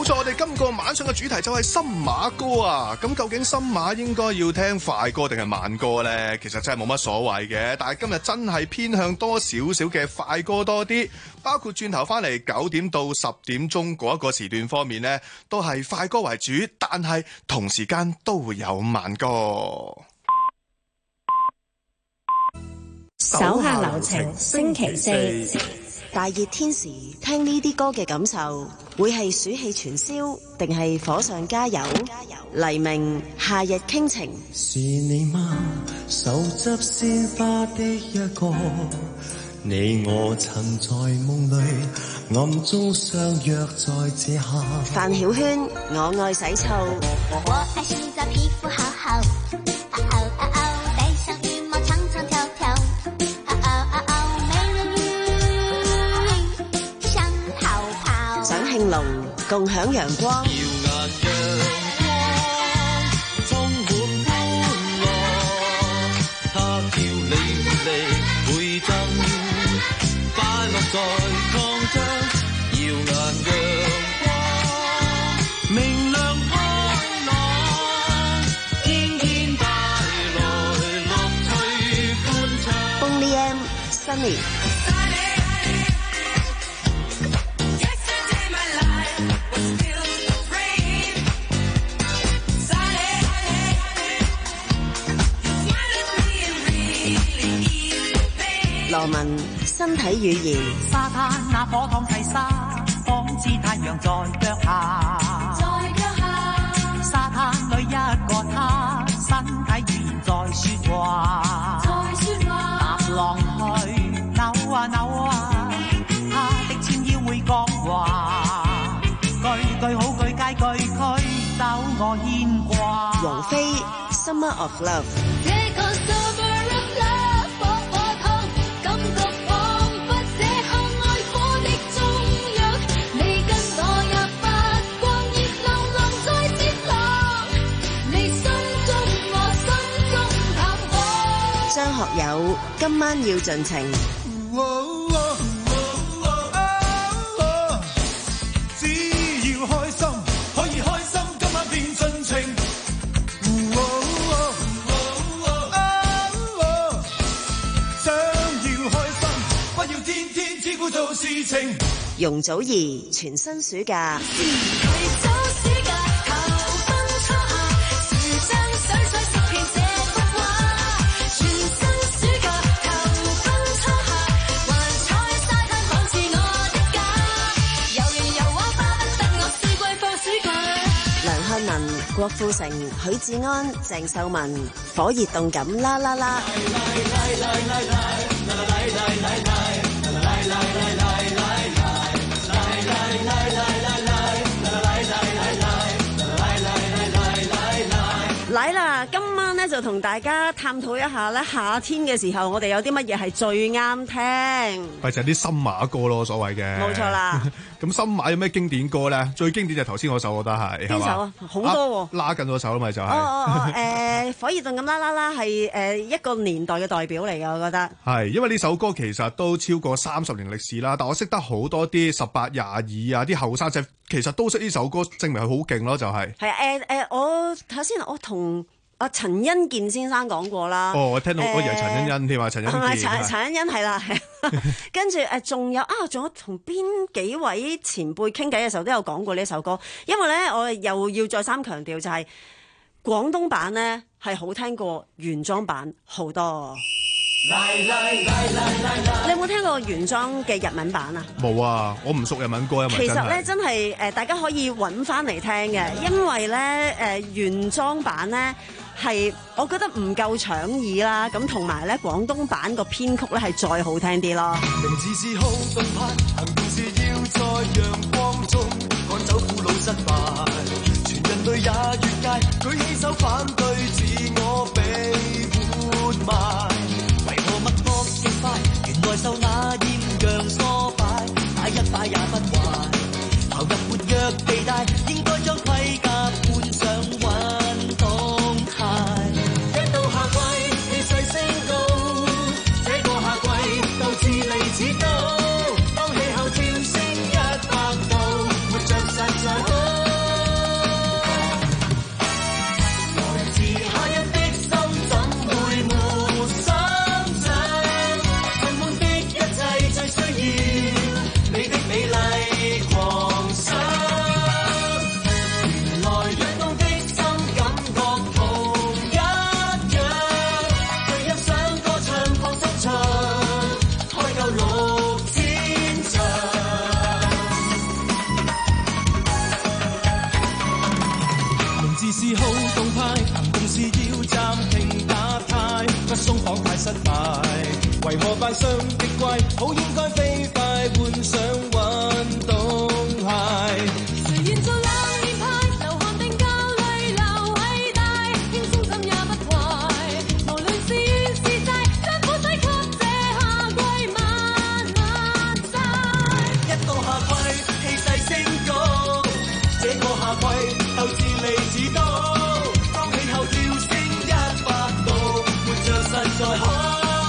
冇錯，我哋今個晚上嘅主題就係森馬歌啊！咁究竟森馬應該要聽快歌定係慢歌呢？其實真係冇乜所謂嘅，但係今日真係偏向多少少嘅快歌多啲，包括轉頭翻嚟九點到十點鐘嗰一個時段方面呢，都係快歌為主，但係同時間都會有慢歌。 手下留情，星期四大熱天時聽呢啲歌嘅感受，會係暑氣傳燒，定係火上加油？黎明夏日傾情， 是你嗎？手執鮮花的一個，你我曾在夢裏暗中相約在這下。 范曉萱，我愛洗澡。 我愛洗澡，皮膚好好。啊哦啊哦，帶上羽毛長長跳跳。啊哦啊哦，美人魚想泡泡。 蔣慶龍，共享陽光。 在擴張，耀眼陽光，明亮開朗，天天帶來樂趣歡暢。 Bonnie M Sunny。羅文身體語言， 沙灘那火燙細沙，仿似太陽在腳下，在腳下。沙灘裏一個他，身體語言在説話，在説話。踏浪去扭啊扭啊，他的纖腰會講話，句句好句皆句句逗我牽掛。 王菲 Summer of Love。張學友今晚要盡情， 只要開心，可以開心，今晚便盡情。想要開心，不要天天只顧做事情。 容祖兒全新暑假。郭富城、許志安、鄭秀文，火熱動感啦啦啦！嚟啦！今晚咧就同大家探討一下咧，夏天嘅時候我哋有啲乜嘢係最啱聽？ 咪就係啲森馬歌咯，所謂嘅。 冇錯啦。 咁森馬有咩經典歌咧？最經典就係頭先嗰首，我覺得係。 邊首啊？好多喎、啊。 拉近嗰首啦，咪就係、是。 哦哦哦，誒、呃，火熱動感啦啦啦係誒一個年代嘅代表嚟嘅，我覺得。 係，因為呢首歌其實都超過三十年歷史啦，但我識得好多啲十八廿二啊，啲後生仔其實都識呢首歌，證明佢好勁咯，就係。 係誒誒，我頭先我同阿陳欣健先生講過啦。 哦，我聽到、呃、我以為陳欣欣添啊，陳欣健。係咪陳陳欣欣係啦，係。跟住誒，仲有啊，仲有同邊幾位前輩傾偈嘅時候都有講過呢首歌，因為咧我又要再三強調就係、是、廣東版咧係好聽過原裝版好多。你有冇聽過原裝嘅日文版啊？ 冇啊，我唔熟日文歌啊嘛。 其實咧真係誒，大家可以揾翻嚟聽嘅，因為咧誒、呃、原裝版咧係我覺得唔夠搶耳啦，咁同埋咧廣東版個編曲咧係再好聽啲咯。 明智是好動派，行動是要在陽光中趕走苦惱失敗，全人類也越界，舉起手反對自我被活埋。為何脈搏極快？原來受那豔陽唆擺，打一擺也不壞。投入活躍地帶，應該將盔甲換上運動鞋。一到夏季，氣勢升高，這個夏季鬥志利此高。當氣候跳升一百度，活着實在好。 時時好動派，行動時要暫停打呔，不鬆綁太失敗。為何扮相極貴？好應該飛快換上運動鞋。 誰願做冷面派？流汗定教淚流偉大，輕鬆怎也不壞。無論是怨是債，將苦水給這夏季慢慢曬。 一到夏季，氣勢升高，這個夏季鬥志利似刀，當氣候跳升一百度，活着實在好。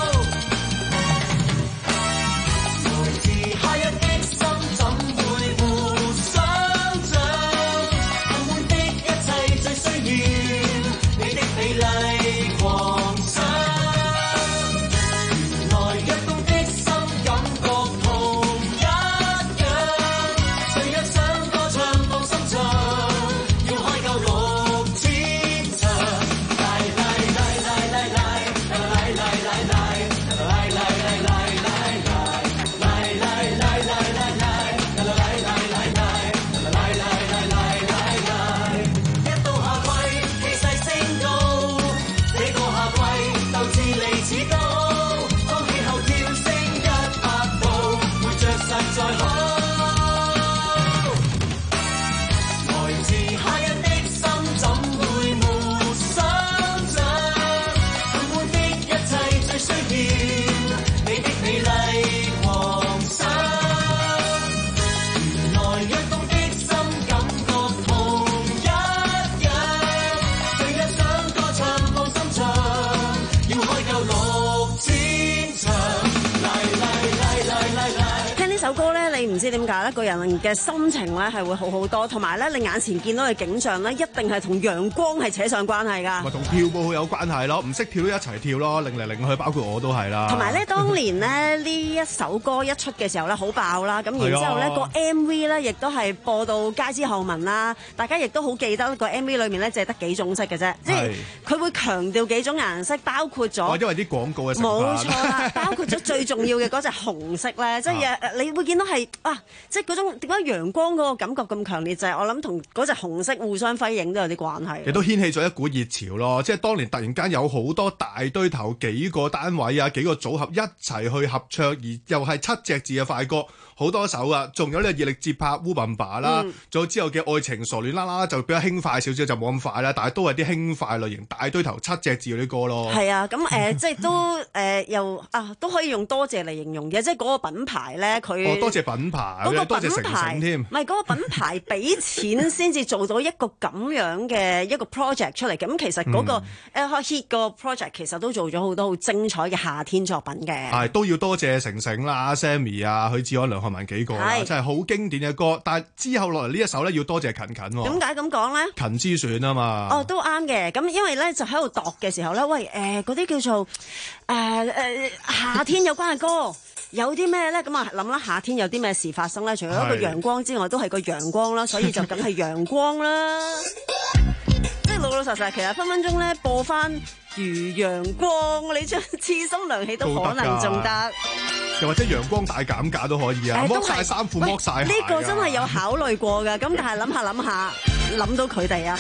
唔知點解咧，個人嘅心情咧係會好好多，同埋咧你眼前見到嘅景象咧，一定係同陽光係扯上關係㗎。 咪同跳舞好有關係咯，唔識跳都一齊跳咯，擰嚟擰去，包括我都係啦。 同埋咧，當年咧呢一首歌一出嘅時候咧，好爆啦，咁然之後咧個 M V 咧亦都係播到街知巷聞啦，大家亦都好記得個 M V 裏面咧淨係得幾種色嘅啫，即係佢會強調幾種顏色，包括咗、哦、 因為啲廣告嘅成分冇錯啦，包括咗最重要嘅嗰隻紅色咧，即係誒你會見到係啊，即係嗰種點解陽光嗰個感覺咁強烈，就係、是、我諗同嗰隻紅色互相輝映都有啲關係。 亦都掀起咗一股熱潮咯，即係當年突然間有好多大堆頭幾個單位啊，幾個組合一齊去合唱，而又係七隻字嘅快歌，好多首啊，仲有呢個熱力節拍烏笨爸啦，仲有之後嘅愛情傻亂啦啦，就比較輕快少少，就冇咁快啦，但係都係啲輕快類型大堆頭七隻字嗰啲歌咯。 係啊，咁誒、呃、即係都誒、呃、又啊都可以用多謝嚟形容嘅，即係嗰個品牌咧，佢哦多謝品牌，嗰個品牌添， 唔係嗰個品牌俾錢先至做到一個咁樣嘅一個 project 出嚟。咁其實嗰、那個誒 hit 個 project 其實都做咗好多好精彩嘅夏天作品嘅。 係都要多謝成成啦、Sammy 啊、許志安、梁漢文幾個啦，真係好經典嘅歌。但係之後落嚟呢一首咧，要多謝勤勤喎。 點解咁講咧？ 勤之選啊嘛。 哦，都啱嘅。咁因為咧就喺度度嘅時候咧，喂誒嗰啲叫做誒誒、呃呃、夏天有關嘅歌。有啲咩咧？咁啊諗啦，夏天有啲咩事發生咧？除咗一個陽光之外，都係個陽光啦，所以就梗係陽光啦。即係老老實實，其實分分鐘咧播翻如陽光，你將刺心涼氣都可能仲得。 又或者陽光大減價都可以啊！剝晒衫褲，剝晒鞋。 呢個真係有考慮過㗎。咁但係諗下諗下，諗到佢哋啊！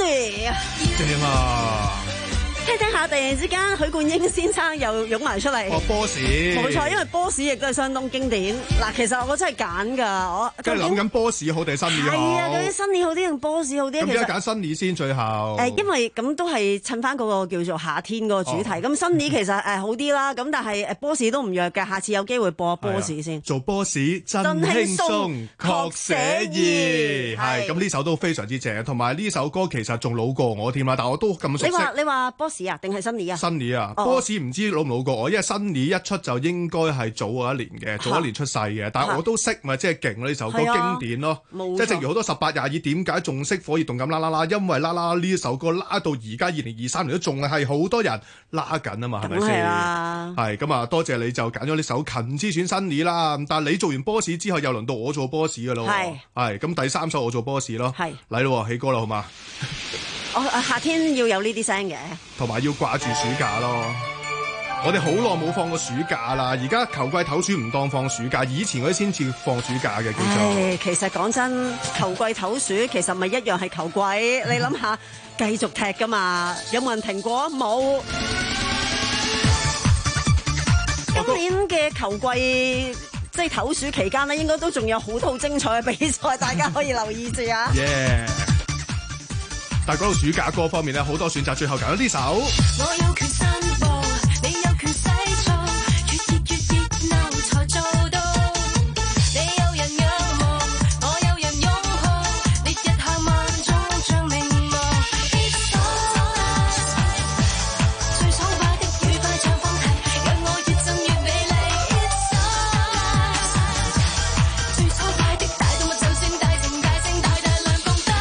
Sunny， 正啊！ 聽聽下，突然之間許冠英先生又湧埋出嚟。 哦，波士， 冇錯，因為波士亦都係相當經典。嗱，其實我真係揀㗎，我梗係諗緊波士好定新年好？ 係啊，究竟新年好啲定波士好啲？ 咁而家揀新年先最後。 誒，因為咁都係襯翻嗰個叫做夏天嗰個主題。咁、哦、新年其實誒好啲啦，咁但係誒波士都唔弱嘅。下次有機會播波士先。 做波士真輕鬆，確寫意。係咁呢首都非常之正，同埋呢首歌其實仲老過我添啦，但我都咁熟悉。 你話你話波士啊，定係新年啊？ 新年啊， 哦、 波士唔知老唔老過我，因為新年一出就應該係早我一年嘅，早一年出世嘅。但係我都識咪，即係勁咯！呢首歌經典咯，即係正如好多十八廿二，點解仲識火熱動感啦啦啦？因為啦啦呢首歌拉到而家二零二三年都仲係好多人拉緊啊嘛，係咪先？係咁啊！多謝你就揀咗呢首近之選新年啦。但係你做完波士之後，又輪到我做波士㗎咯。係係咁第三首我做波士咯。係嚟咯，起歌啦，好嘛？ 我夏天要有呢啲聲嘅， 同埋要掛住暑假咯。我哋好耐冇放過暑假啦，而家球季唞暑唔當放暑假，以前嗰啲先至放暑假嘅叫做。 其實講真，球季唞暑其實咪一樣係球季，你諗下繼續踢噶嘛，有冇人停過？冇。今年嘅球季即係唞暑期間咧，應該都仲有好套精彩嘅比賽，大家可以留意住啊。 Yeah. 但係講到暑假歌方面咧，好多選擇，最後揀咗呢首。 我有權散步，你有權洗澡，越熱越熱鬧才做到。你有人仰慕，我有人擁抱，烈日下萬種像明眸。It's alright， 最爽快的愉快唱放題，讓我越浸越美麗。It's alright， 最爽快的大動物，就算大情大性大大量放低。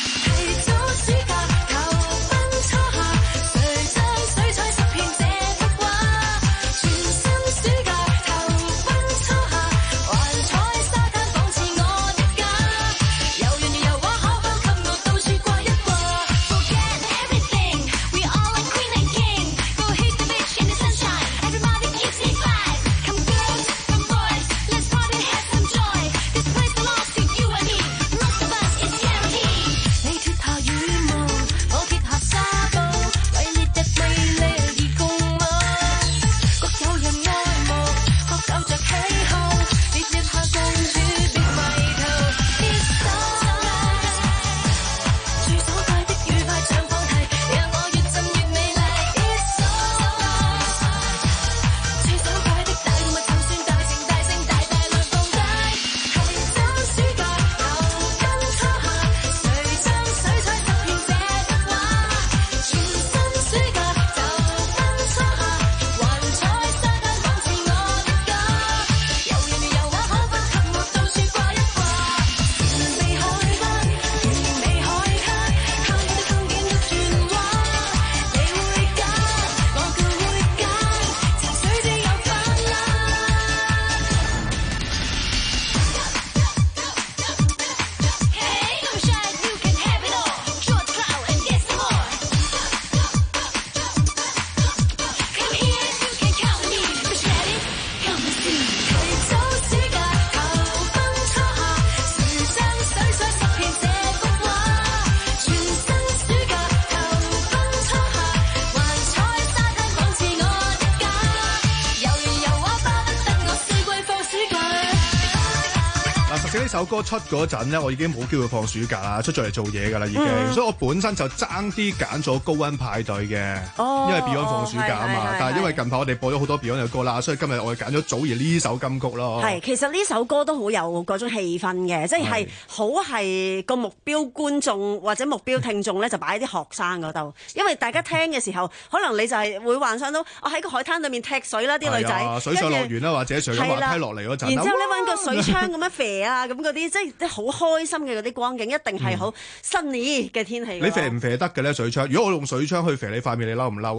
呢首歌出嗰陣咧，我已經冇機會放暑假啦，出咗嚟做嘢㗎啦已經，嗯、所以我本身就爭啲揀咗高溫派對嘅，哦、因為 Beyond 放暑假啊嘛。但係因為近排我哋播咗好多 Beyond 嘅歌啦，所以今日我哋揀咗祖兒呢首金曲咯。係，其實呢首歌都好有嗰種氣氛嘅，即係好係個目標觀眾或者目標聽眾咧，就擺喺啲學生嗰度，因為大家聽嘅時候，可能你就係會幻想到我喺個海灘裏面踢水啦，啲女仔水上樂園啦，或者上咗滑梯落嚟嗰陣，然之後咧揾個水槍咁樣射啊，咁嗰啲即係啲好開心嘅嗰啲光景，一定係好新年嘅天氣。你射唔射得嘅咧水槍？如果我用水槍去射你塊面，你嬲唔嬲啊？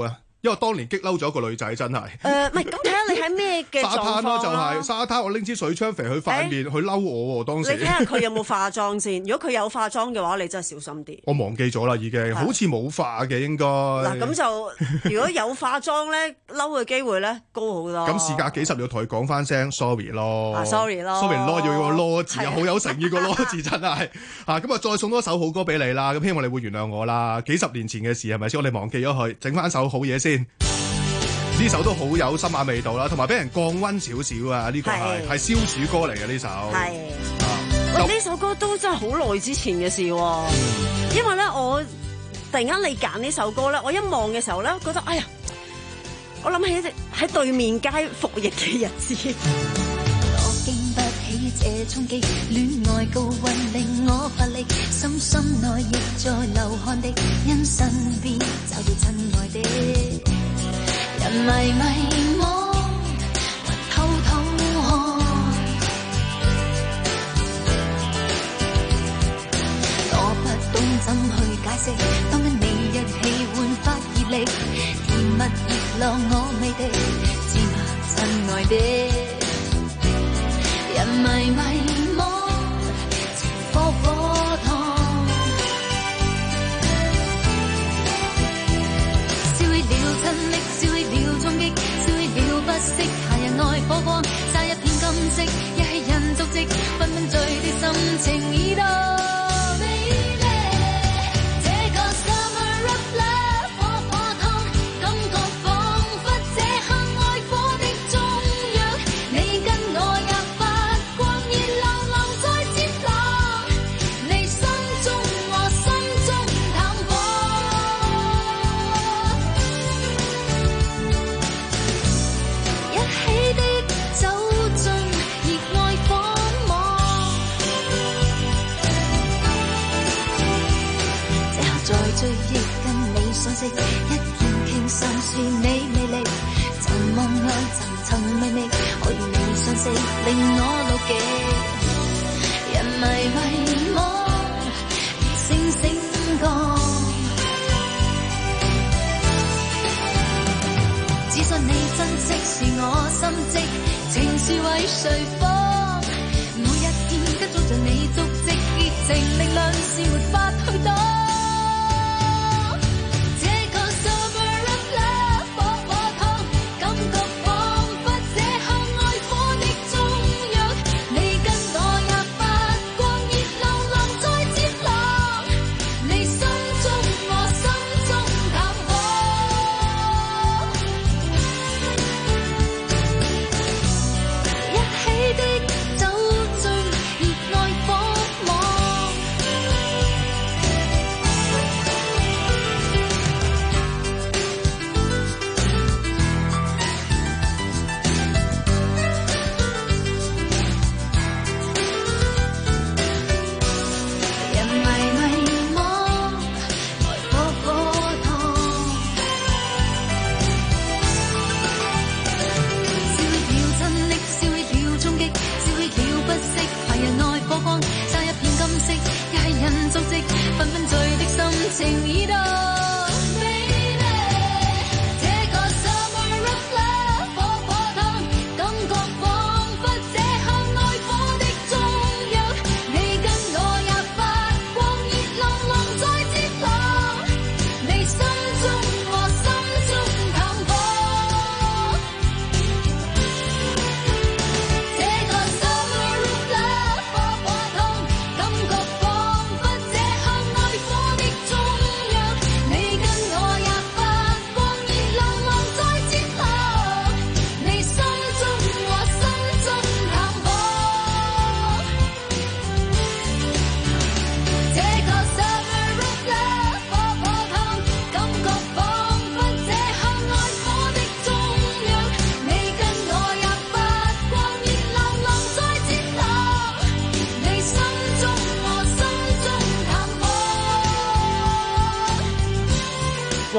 因為當年激嬲咗一個女仔，真係。誒、 呃，唔係，咁睇下你喺咩嘅沙灘咯，就係、是、沙灘，我拎支水槍肥佢塊面，佢嬲、欸、我喎當時。 你睇下佢有冇化妝先？如果佢有化妝嘅話，你真係小心啲。 我忘記咗啦，已經，好似冇化嘅應該。嗱， 咁就如果有化妝咧，嬲嘅機會咧高好多。 咁事隔幾十年，同佢講翻聲 sorry 咯、 啊、，sorry 咯 ，sorry 咯，要個囉字啊，好有誠意個囉字真係。啊，咁啊，再送多首好歌俾你啦，咁希望你會原諒我啦。幾十年前嘅事係咪先？我哋忘記咗佢，整翻首好嘢先。呢首都好有深馬味道啦，同埋俾人降溫少少啊！呢、這個係係消暑歌嚟嘅呢首。係。 喂，呢首歌都真係好耐之前嘅事喎、啊，因為咧我突然間你揀呢首歌咧，我一望嘅時候咧，覺得哎呀，我諗起喺對面街服役嘅日子。 我經不起這衝擊，戀愛高溫令我乏力，心心內亦在流汗的，因身邊找到親愛的。人迷迷惘，還偷偷看，我不懂怎去解釋。當跟你一起煥發熱力，甜蜜熱浪我味的，知嗎，親愛的？人迷迷惘，情火火燙，燒起了親昵。不惜夏日愛火光，灑一片金色，一起人足跡，紛紛醉的心情已到。一見傾心是你魅力，尋夢愛尋尋覓覓，可與你相識令我牢記。人迷迷惘，星星降，只信你珍惜是我心跡，情是為誰放？每一天跟蹤着你足跡，熱情力量是沒法去擋。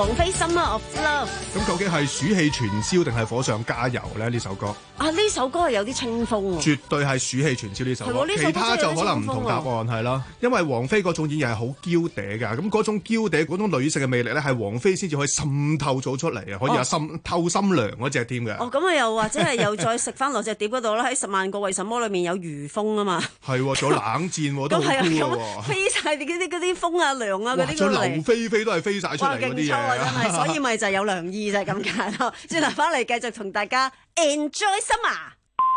王菲 Summer of Love。 咁究竟係暑氣全燒定係火上加油咧？呢首歌啊，呢首歌係有啲清風喎。 絕對係暑氣全燒呢首歌，其他就可能唔同答案係啦。因為王菲嗰種演繹係好嬌嗲㗎，咁嗰種嬌嗲嗰種女性嘅魅力咧，係王菲先至可以滲透咗出嚟啊，可以有滲透心涼嗰隻添嘅。 哦，咁啊又或者係又再食翻落隻碟嗰度啦，喺十萬個為什麼裏面有餘風啊嘛。 係喎，仲有冷戰喎，都好 cool 喎。 飛晒嗰啲嗰啲風啊涼啊嗰啲。 仲有劉菲菲都係飛晒出嚟嗰啲嘢。 哇，勁抽啊真係，所以咪就有良意就係咁解咯。轉頭翻嚟繼續同大家 enjoy summer。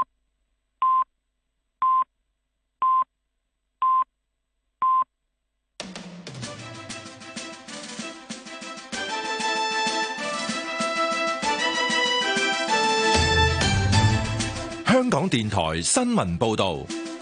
香港電台新聞報導。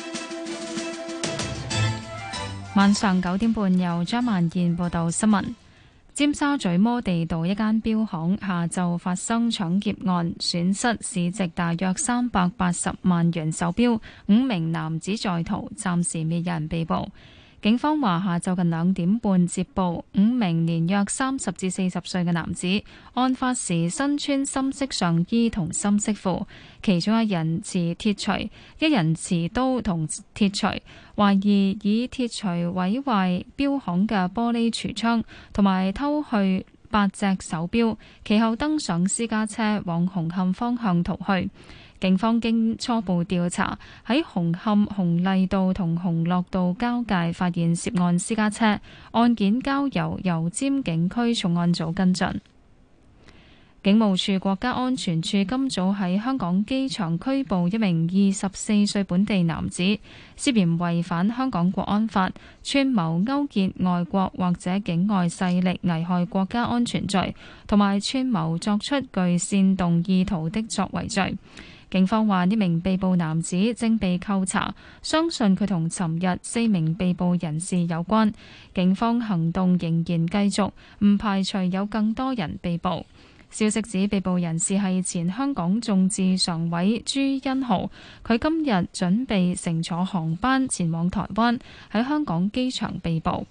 晚上九點半，由張萬燕報道新聞。尖沙咀摩地道一間錶行下晝發生搶劫案，損失市值大約三百八十萬元手錶，五名男子在逃，暫時未有人被捕。警方話下晝近兩點半接報，五名年約三十至四十歲嘅男子，案發時身穿深色上衣同深色褲，其中一人持鐵錘，一人持刀同鐵錘，懷疑以鐵錘毀壞錶行嘅玻璃櫥窗，同埋偷去八隻手錶，其後登上私家車往紅磡方向逃去。警方經初步調查，喺紅磡紅麗道同紅樂道交界發現涉案私家車，案件交由油尖警區重案組跟進。警務處國家安全處今早喺香港機場拘捕一名二十四歲本地男子，涉嫌違反香港國安法，串謀勾結外國或者境外勢力危害國家安全罪，同埋串謀作出具煽動意圖的作為罪。警方話呢名被捕男子正被扣查，相信佢同尋日四名被捕人士有關。警方行動仍然繼續，唔排除有更多人被捕。消息指被捕人士係前香港眾志常委朱欣豪，佢今日準備乘坐航班前往台灣，喺香港機場被捕。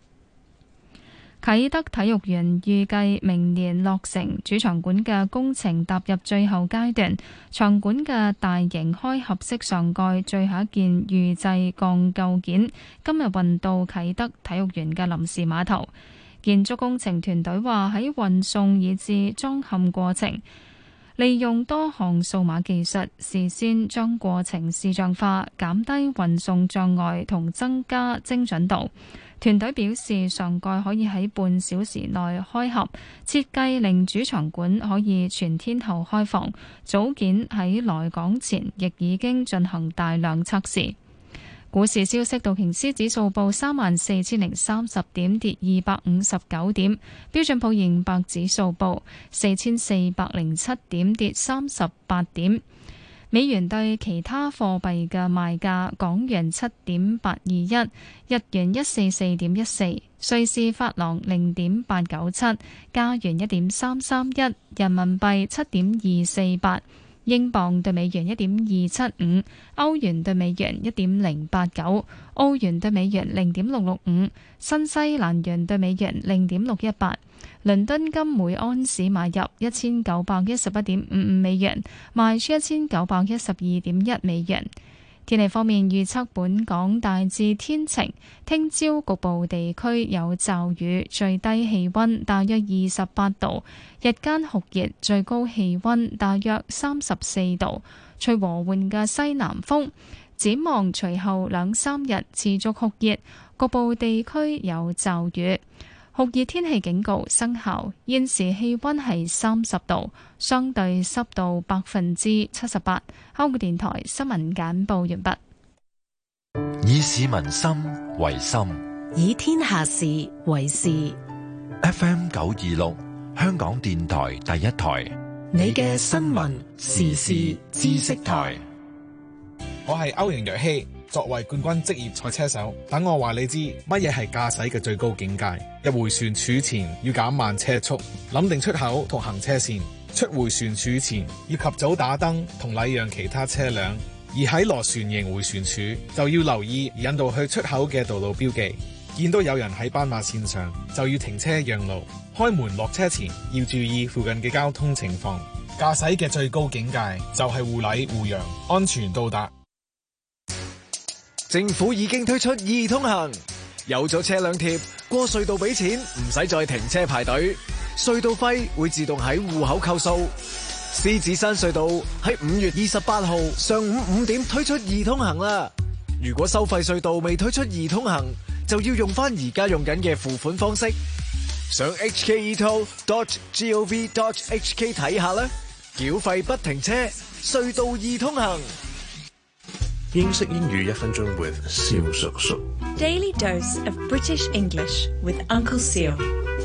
啟德體育園預計明年落成，主場館嘅工程踏入最後階段，場館嘅大型開合式上蓋最後一件預製鋼構件今日運到啟德體育園嘅臨時碼頭。建築工程團隊話喺運送以至裝嵌過程，利用多項數碼技術，事先將過程視像化，減低運送障礙同增加精準度。團隊表示，上蓋可以喺半小時內開合，設計令主場館可以全天候開放。組件喺來港前亦已經進行大量測試。股市消息，道瓊斯指數報三萬四千零三十點，跌二百五十九點；標準普爾五百指數報四千四百零七點，跌三十八點。美元對其他貨幣嘅賣價：港元七點八二一，日元一四四點一四，瑞士法郎零點八九七，加元一點三三一，人民幣七點二四八，英鎊對美元一點二七五，歐元對美元一點零八九，澳元對美元零點六六五，新西蘭元對美元零點六一八。倫敦金每安士買入一千九百一十一點五五美元，賣出一千九百一十二點一美元。天氣方面預測，本港大致天晴，聽朝局部地區有驟雨，最低氣溫大約二十八度，日間酷熱，最高氣溫大約三十四度，吹和緩嘅西南風。展望隨後兩三日持續酷熱，局部地區有驟雨。酷熱天氣警告生效，現時氣溫係三十度，相對濕度百分之七十八。香港電台新聞簡報完畢。 以市民心為心， 以天下事為事。 F M 九二六，香港電台第一台， 你嘅新聞時事知識台。 我係歐陽若希。作為冠軍職業賽車手，等我話你知乜嘢係駕駛嘅最高境界。入回旋處前要減慢車速，諗定出口同行車線。出回旋處前要及早打燈同禮讓其他車輛。而喺螺旋形回旋處就要留意引導去出口嘅道路標記。 見到有人喺斑馬線上，就要停車讓路。開門落車前要注意附近嘅交通情況。駕駛嘅最高境界就係互禮互讓，安全到達。 政府已經推出易通行，有咗車輛貼，過隧道俾錢，唔使再停車排隊，隧道費會自動喺戶口扣數。獅子山隧道喺五月二十八號上午五點推出易通行啦。如果收費隧道未推出易通行，就要用翻而家用緊嘅付款方式。上 h k e toll dot gov dot h k 睇下啦。繳費不停車，隧道易通行。 英式英語一分鐘 with 蕭叔叔。 Daily dose of British English with Uncle Seal。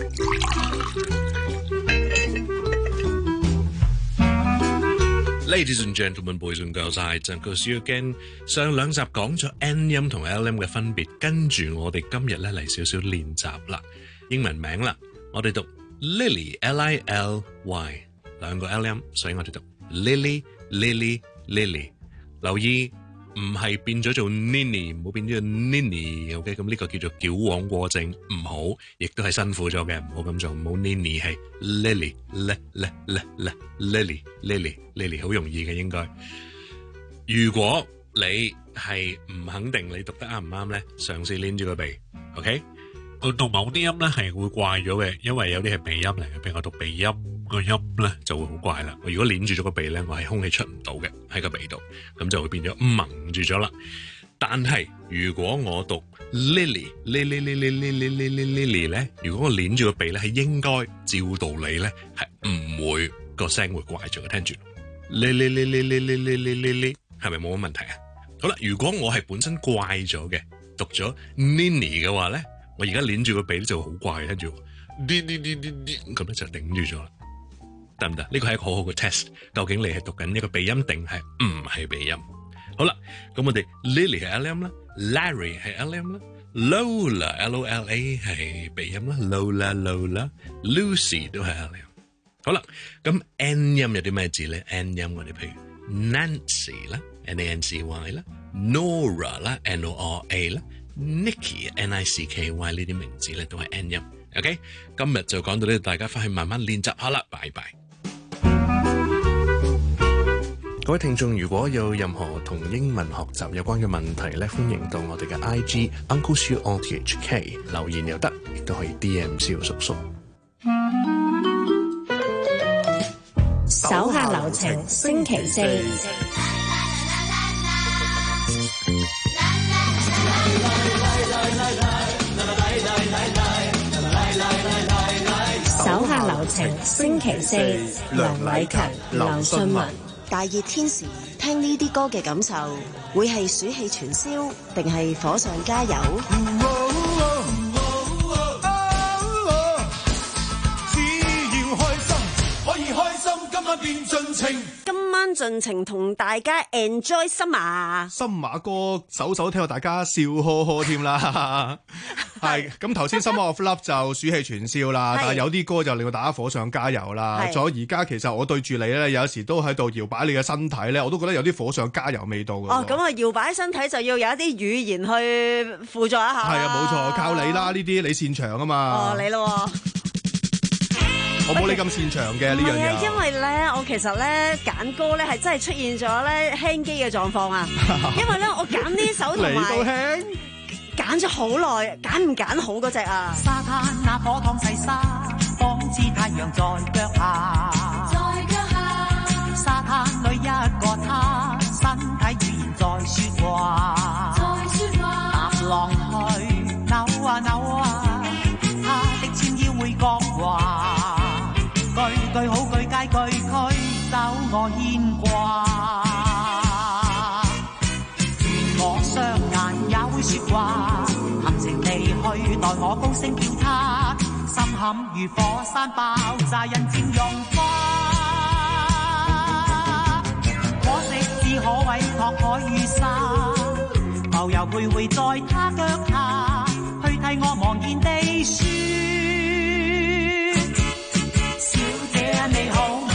Ladies and gentlemen, boys and girls, I Uncle Seal again。上兩集講咗 N 音同 L 音嘅分別，跟住我哋今日咧嚟少少練習啦。英文名啦，我哋讀 Lily，L I L Y， 兩個 L 音，所以我哋讀 Lily，Lily，Lily。留意唔係變咗做 Nini， 唔好變咗做 Nini。OK， 咁呢個叫做矯枉過正，唔好，亦都係辛苦咗嘅，唔好咁做，唔好 Nini， 係 Lily，Lily，Lily，Lily，Lily，好容易嘅應該。如果你係唔肯定你讀得啱唔啱咧，嘗試捏住個鼻 ，OK。我讀某啲音咧係會怪咗嘅，因為有啲係鼻音嚟嘅，譬如我讀鼻音個音咧就會好怪啦。我如果捏住咗個鼻咧，我係空氣出唔到嘅喺個鼻度，咁就會變咗蒙住咗啦。但係如果我讀 Lily，Lily，Lily，Lily，Lily，Lily 咧，如果我捏住個鼻咧，係應該照道理咧係唔會個聲會怪咗嘅。聽住 Lily，Lily，Lily，Lily，係咪冇乜問題啊？好啦，如果我係本身怪咗嘅，讀咗 Nini 嘅話咧。我而家捏住個鼻咧就好怪，跟住啲啲啲啲啲咁咧就頂住咗啦，得唔得？呢個係一個好好嘅 test， 究竟你係讀緊一個鼻音定係唔係鼻音？好啦，咁我哋 Lily 係 L M 啦 ，Larry 係 L M 啦 ，Lola L O L A 係鼻音啦 ，Lola Lola，Lucy 都係 L M。好啦，咁 N 音有啲咩字咧 ？N 音我哋譬如 Nancy 啦 ，N A N C Y 啦 ，Nora 啦 ，N O R A 啦。Nicky N I C K Y 呢啲名字咧都係 N 音 ，OK？ 今日就講到呢度，大家翻去慢慢練習下啦，拜拜。各位聽眾，如果有任何同英文學習有關嘅問題咧，歡迎到我哋嘅 I G Uncle Seal O T H K 留言又得，亦都可以 D M 蕭叔叔。 手下留情，星期四。手下留情，星期四，梁偉勤、劉信文。 大熱天時聽呢啲歌嘅感受，會係暑氣全消，定係火上加油？ 只要開心，可以開心，今晚變盡情。 今晚盡情同大家 enjoy summer。 Summer歌首首聽到大家笑呵呵添啦。係咁，頭先 Summer of Love 就暑氣全消啦，但係有啲歌就令到大家火上加油啦。仲有而家其實我對住你咧，有時都喺度搖擺你嘅身體咧，我都覺得有啲火上加油味道嘅。 哦，咁啊，搖擺身體就要有一啲語言去輔助一下。 係啊，冇錯，靠你啦，呢啲你擅長啊嘛。 哦，你咯。 我冇你咁擅長嘅呢樣嘢。 因為咧，我其實咧揀歌咧係真係出現咗咧輕機嘅狀況啊。因為咧，我揀呢首同埋嚟到輕。揀咗好耐，揀唔揀好嗰隻啊！ 沙灘那顆燙細沙，仿似太陽在腳下。在腳下，沙灘裏一個他，身體語言在説話。在説話，踏浪去扭啊扭啊，他的纖腰會覺滑，句句好句皆句驅走我牽掛。願我雙眼也會説話。去待我高聲叫他，心坎如火山爆炸，人漸融化。可惜只可委託海與沙，浮游徘徊在他腳下，去替我茫然地説，小姐你好嗎？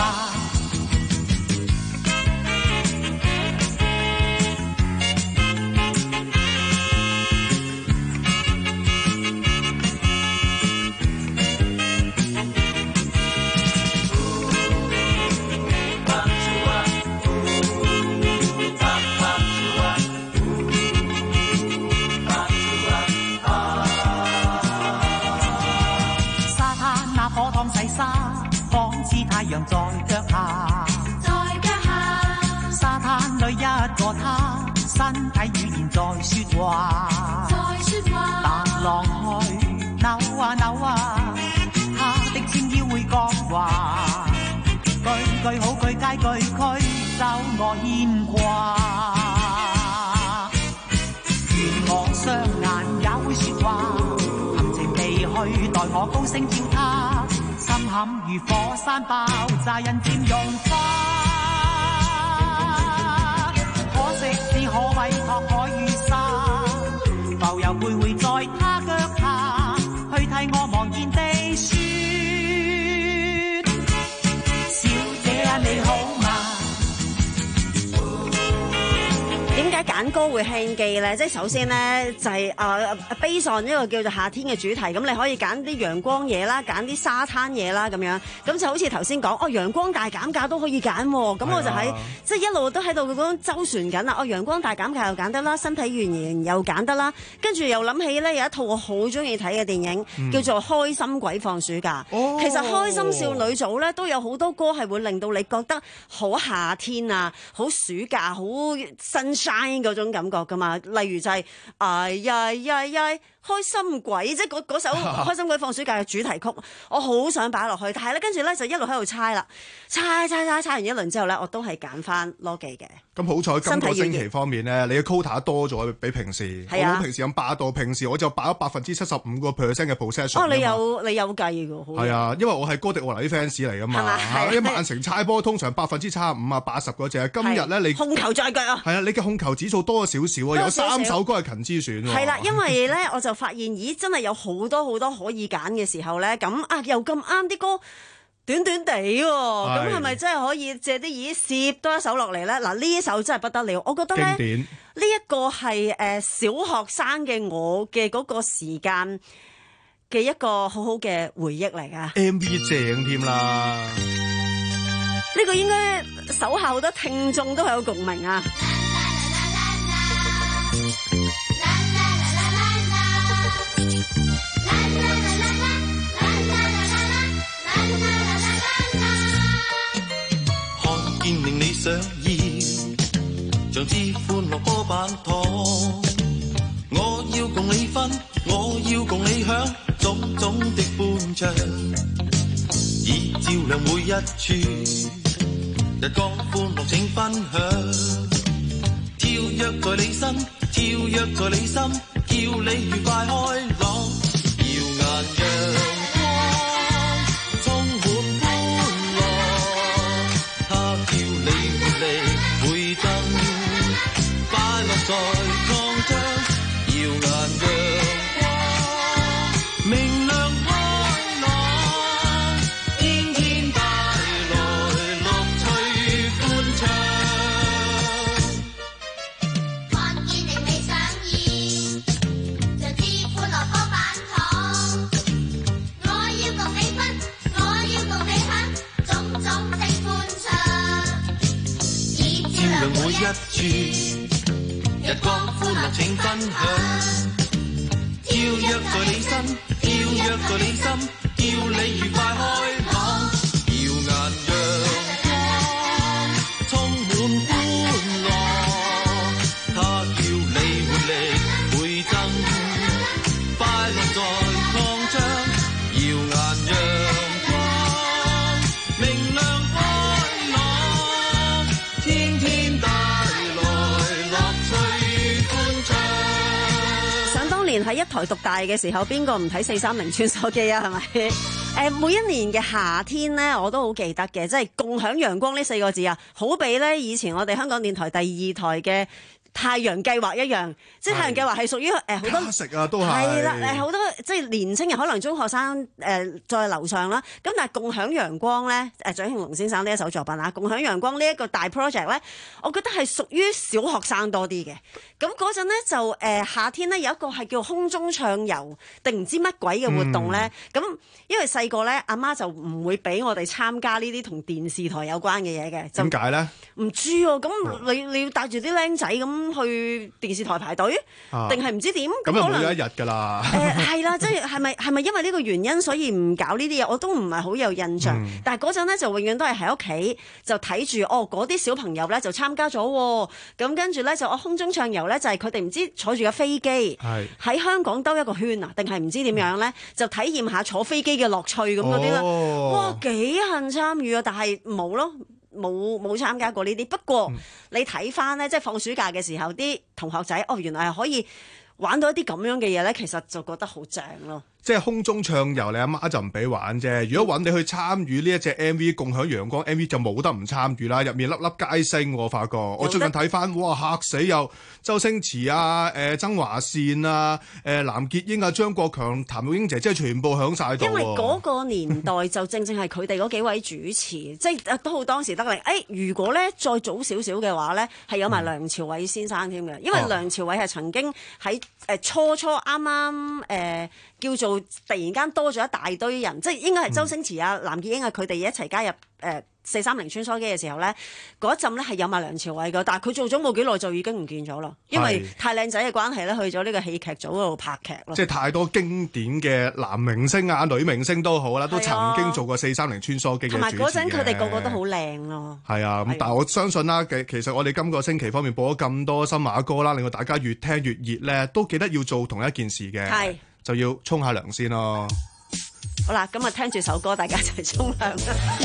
裏一個他，身體語言在說話，在說話。踏浪去扭啊扭啊，他的纖腰會覺話，句句好句皆句驅走我牽掛。願我雙眼也會說話，含情地去待我高聲叫他，心坎如火山爆炸，人漸融化。可惜只可委託海與沙，浮游徘徊在他腳下，去替我望見地雪。小姐啊，你好嗎？ 點解揀歌會輕記咧？即係首先咧就係誒 base on 一個叫做夏天嘅主題，咁你可以揀啲陽光嘢啦，揀啲沙灘嘢啦咁樣，咁就好似頭先講，哦陽光大減價都可以揀喎，咁我就喺即係一路都喺度咁樣周旋緊啦。哦陽光大減價又揀得啦，身體語言又揀得啦，跟住又諗起咧有一套我好中意睇嘅電影、嗯、叫做《開心鬼放暑假》。哦、其實開心少女組咧都有好多歌係會令到你覺得好夏天啊，好暑假，好 sunshine 嗰種感覺噶嘛。例如就係、是、哎呀呀呀開心鬼，即係嗰首開心鬼放暑假嘅主題曲，我好想擺落去，但係咧跟住咧就一路喺度猜啦，猜猜猜猜完一輪之後咧，我都係揀翻羅技嘅。 咁好彩今個星期方面咧，你嘅 quota 多咗比平時， 係啊、 我平時咁霸到，平時我就霸咗百分之七十五個 percent 嘅 possession。哦， 你有你有計嘅， 係啊，因為我係哥迪奧拿啲 fans 嚟噶嘛，啲曼城猜波通常百分之七十五啊八十嗰隻，今日咧你控球在腳啊， 係啊，你嘅控球指數多咗少少啊，有三首歌係勤之選。 係啦，因為咧我就發現，咦，真係有好多好多可以揀嘅時候咧，咁啊又咁啱啲歌。短短地喎，咁係咪真係可以借啲耳攝多一首落嚟咧？嗱，呢一首真係不得了，我覺得咧，呢一個係誒小學生嘅我嘅嗰個時間嘅一個好好嘅回憶嚟噶。 M V 正添啦， 呢個應該手下好多聽眾都係有共鳴啊！ 見令你想要，像支歡樂波板糖。我要共你分，我要共你享種種的歡暢，已照亮每一處。日光歡樂請分享，跳躍在你身，跳躍在你心，叫你愉快開朗，耀眼陽。在擴張，耀眼陽光，明亮開朗，天天帶來樂趣歡暢。看見令你想要，像支歡樂波板糖。我要共你分，我要共你享種種的歡暢，已照亮每一處。日光歡樂請分享，跳躍在你身，跳躍在你心，叫你愉快開朗，耀眼陽光，充滿歡樂，它叫你活力倍增，快樂在擴張，耀眼陽光，明亮開朗，天天帶喺一台獨大嘅時候，邊個唔睇四三零穿梭機啊？係咪？誒，每一年嘅夏天咧，我都好記得嘅，即係共享陽光呢四個字啊，好比咧以前我哋香港電台第二台嘅太陽計劃一樣，即係太陽計劃係屬於誒好多食啊，都係係啦，誒好多即係年青人，可能中學生誒在樓上啦。咁但係共享陽光咧，誒蔣慶龍先生呢一首作品啊，共享陽光呢一個大 project 咧，我覺得係屬於小學生多啲嘅。咁嗰陣咧就誒、呃、夏天咧有一個係叫空中暢遊定唔知乜鬼嘅活動咧。咁、嗯、因為細個咧阿媽就唔會俾我哋參加呢啲同電視台有關嘅嘢嘅。點解咧？ 唔知喎、啊。咁你你要帶住啲僆仔咁。 去電視台排隊，定係唔知點？ 咁又冇咗一日㗎啦。 誒係啦，即係係咪係咪因為呢個原因所以唔搞呢啲嘢？我都唔係好有印象。嗯、但係嗰陣咧就永遠都係喺屋企就睇住哦嗰啲小朋友咧就參加咗，咁跟住咧就我空中暢遊咧就係佢哋唔知坐住架飛機喺香港兜一個圈啊，定係唔知點樣咧、嗯、就體驗下坐飛機嘅樂趣咁嗰啲啦。哦、哇幾恨參與啊，但係冇咯。冇冇參加過呢啲，不過、嗯、你睇翻咧，即係放暑假嘅時候，啲同學仔哦，原來係可以玩到一啲咁樣嘅嘢咧，其實就覺得好正咯。 即係空中暢遊，你阿媽就唔俾玩啫。如果揾你去參與呢一隻 M V 共享陽光 M V 就冇得唔參與啦。入面粒粒皆星，我發覺。我最近睇翻，哇嚇死有周星馳啊、誒、呃、曾華倩啊、誒、呃、藍潔瑛啊、張國強、譚玉瑛姐，即係全部響晒度。 因為嗰個年代就正正係佢哋嗰幾位主持，即係都好當時得令。誒、哎，如果咧再早少少嘅話咧，係有埋梁朝偉先生添嘅，因為梁朝偉係曾經喺誒初初啱啱誒叫做。突然間多咗一大堆人，即係應該係周星馳啊、藍潔瑛啊，佢哋一齊加入誒四三零穿梭機嘅時候咧，嗰一陣咧係有埋梁朝偉㗎，但係佢做咗冇幾耐就已經唔見咗啦，因為太靚仔嘅關係咧，去咗呢個戲劇組嗰度拍劇咯。 即係太多經典嘅男明星啊、女明星都好啦，都曾經做過四三零穿梭機嘅主持嘅。同埋嗰陣佢哋個個都好靚咯。 係啊，咁但係我相信啦，其其實我哋今個星期方面播咗咁多新馬歌啦，令到大家越聽越熱咧，都記得要做同一件事嘅。係。就要沖下涼先咯。 好啦，咁啊聽住首歌，大家一齊沖涼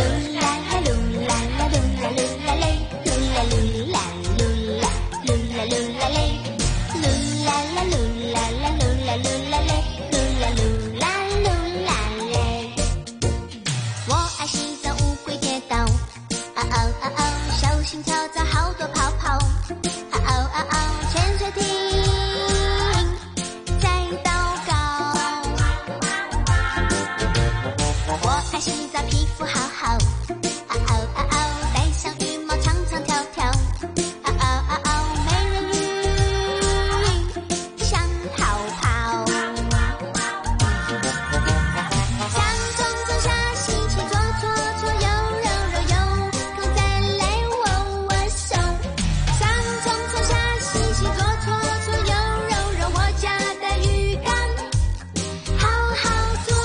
我愛洗澡，烏龜跌倒，啊哦啊哦，小心跳蚤好多泡泡，啊哦啊哦，潛水艇。洗澡皮膚好好，啊哦啊哦，戴上羽毛長長條條，啊哦啊哦，美人魚想逃跑，想衝衝下洗洗搓搓搓揉揉揉揉，空再來握握手，想衝衝下洗洗搓搓搓揉揉揉，我家的魚缸好好做。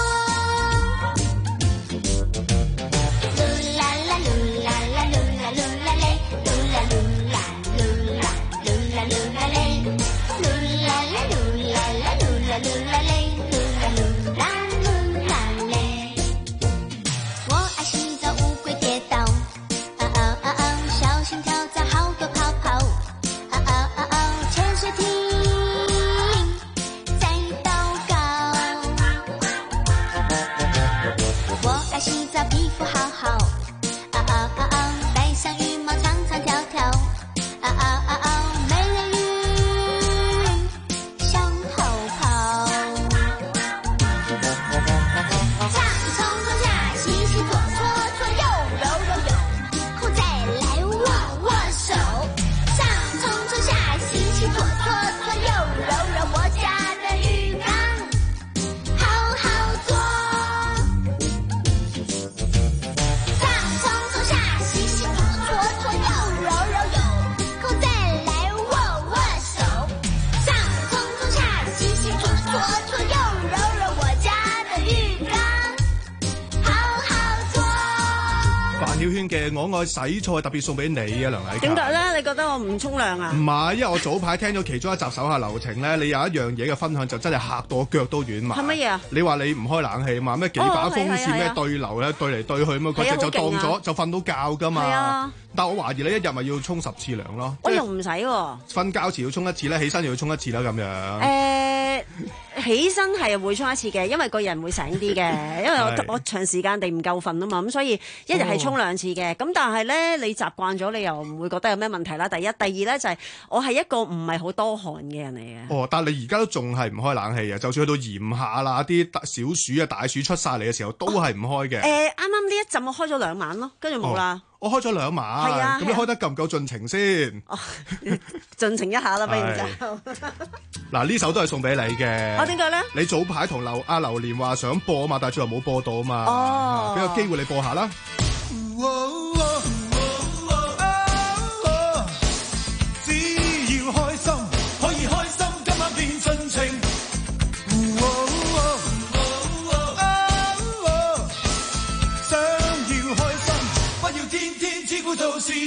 嘅我愛洗菜特別送俾你啊，梁禮勤。 點解咧？你覺得我唔沖涼啊？ 唔係，因為我早排聽咗其中一集手下留情咧，你有一樣嘢嘅分享就真係嚇到我腳都軟埋。係乜嘢啊？你話你唔開冷氣啊嘛？咩幾把風扇咩對流咧，對嚟對去咁啊，嗰隻就當咗就瞓到覺噶嘛。係啊。但我懷疑你一日咪要沖十次涼咯。 我又唔使喎。瞓覺前要沖一次咧，起身又要沖一次啦，咁樣。 誒。起身係會沖一次嘅，因為個人會醒啲嘅，因為我我長時間地唔夠瞓啊嘛，咁所以一日係沖兩次嘅。咁、哦、但係咧，你習慣咗，你又唔會覺得有咩問題啦。第一，第二咧就係、是、我係一個唔係好多汗嘅人嚟嘅。 哦，但係你而家都仲係唔開冷氣啊？就算去到炎夏啦，啲小暑啊、大暑出晒嚟嘅時候，都係唔開嘅。誒、哦， 啱啱呢一陣我開咗兩晚咯，跟住冇啦。 我開咗兩晚，係啊，咁你開得夠唔夠盡情先？ 哦，盡情一下啦，不如就嗱呢首都係送俾你嘅。 我點解咧？ 你早排同劉阿榴蓮話想播啊嘛，但係最後冇播到啊嘛。 哦， 俾個機會你播下啦。 哦哦哦哦哦、只要開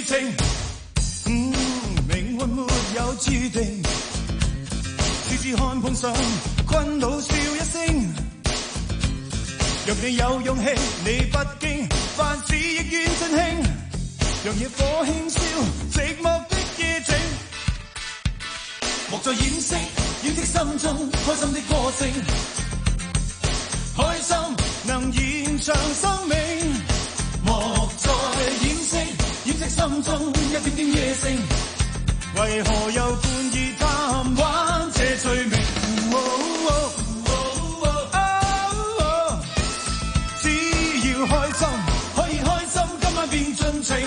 情。嗯，命運沒有注定，試試看碰上困惱笑一聲。若你有勇氣，你不驚，凡事亦願盡興，讓野火輕燒寂寞的夜景。莫再掩飾，掩飾心中開心的歌聲。開心能延長生命，莫再掩飾，掩飾心中一點點野性。為何又半意貪玩這罪名？哦哦開心可以開心，今晚便盡情。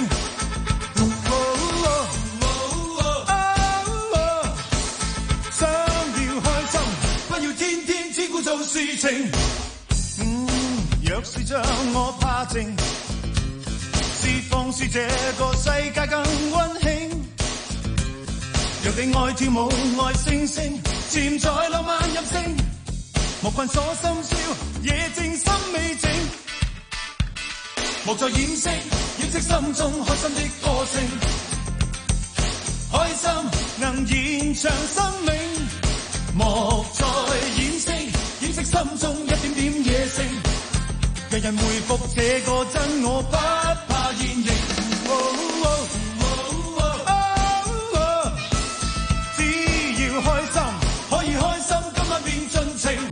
想要開心，不要天天只顧做事情。嗯，若是將我怕靜，釋放使這個世界更溫馨。若你愛跳舞愛星星，潛在浪漫任性，莫困鎖深宵，夜靜心未靜。莫再掩飾，掩飾心中開心的歌聲。開心能延長生命，莫再掩飾，掩飾心中一點點野性。人人回復這個真我，不怕現形。哦哦哦哦哦、只要開心，可以開心，今晚便盡情。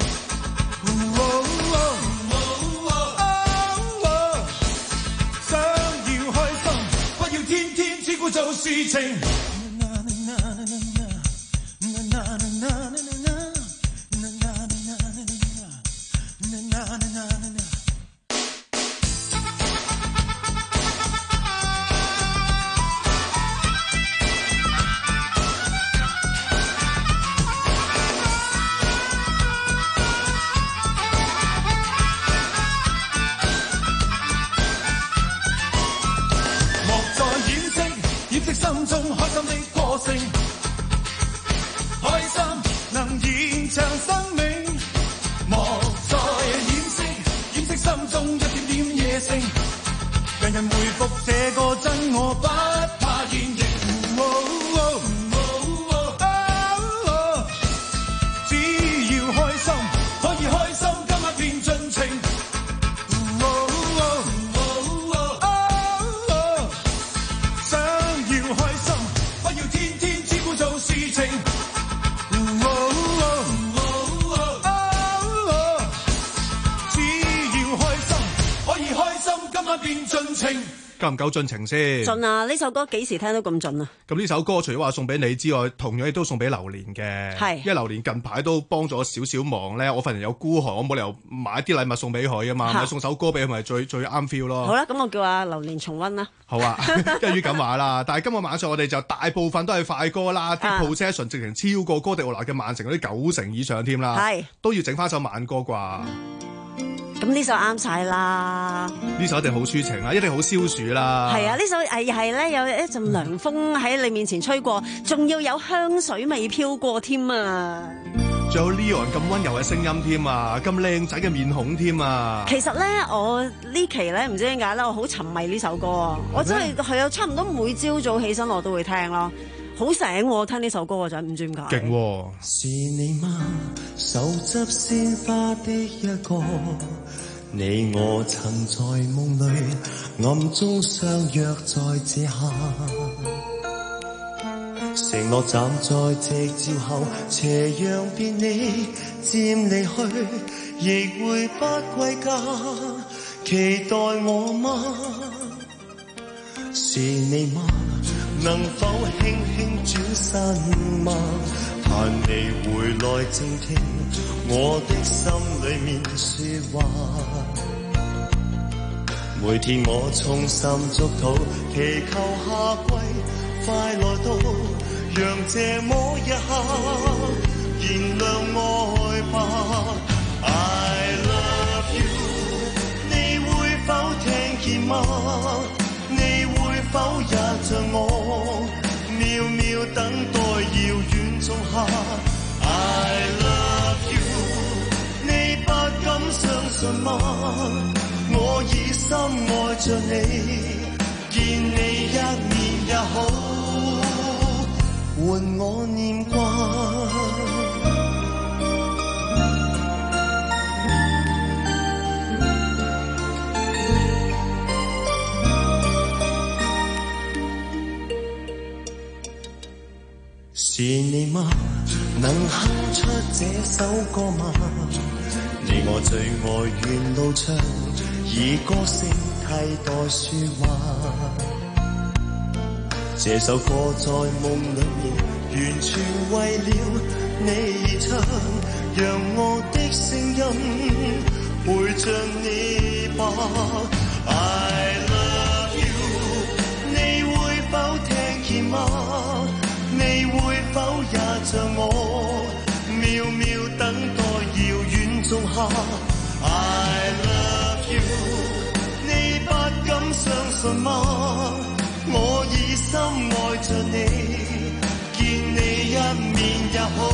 做事情。心中開心的歌聲，開心能延長生命，莫再掩飾，掩飾心中一點點野性。人人回復這個真我，不怕現形。哦哦哦哦哦、只要開心，可以開心，今晚便盡情。夠唔夠盡情先？ 盡啊！呢首歌幾時聽都咁盡啊！ 咁呢首歌除咗話送俾你之外，同樣亦都送俾榴蓮嘅。係，因為榴蓮近排都幫咗少少忙咧。我份人有孤寒，我冇理由買啲禮物送俾佢啊嘛，咪送首歌俾佢咪最最啱 feel 咯。 好啦，咁我叫阿榴蓮重溫啦。 好啊，一於咁話啦。但係今日晚上我哋就大部分都係快歌啦，啲 possession 直情超過哥迪奧拿嘅慢城嗰啲九成以上添啦。係，都要整翻首慢歌啩。 咁呢首啱晒啦！ 呢首一定好抒情啦，一定好消暑啦。 係啊，呢首係係咧有一陣涼風喺你面前吹過，仲要有香水味飄過添啊！ 仲有 Leon 咁溫柔嘅聲音添啊，咁靚仔嘅面孔添啊！ 其實咧，我呢期咧唔知點解咧，我好沉迷呢首歌啊！我真係係啊，差唔多每朝早起身我都會聽咯。好醒喎！聽呢首歌嗰陣，唔知點解。 勁喎！ 是你嗎？手執鮮花的一個，你我曾在夢裏暗中相約在這下，承諾站在夕照後，斜陽別你漸離去，亦會不歸家，期待我嗎？是你嗎？能否輕輕轉身嗎？盼你回來靜聽我的心裏面說話。每天我衷心祝禱，祈求夏季快來到，讓這麼一刻燃亮愛吧。I love you， 你會否聽見嗎？你會否也像我，秒秒等待遙遠仲夏 I love you， 你不敢相信嗎？我已深愛着你，見你一面換我念掛。是你嗎？能哼出這首歌嗎？你我最愛沿路唱，以歌聲替代説話。這首歌在夢裏面，完全為了你而唱，讓我的聲音陪着你吧。I love you， 你會否聽見嗎？你會否也像我，秒秒等待遙遠仲夏 I love you， 你不敢相信嗎？我已深愛着你，見你一面也好，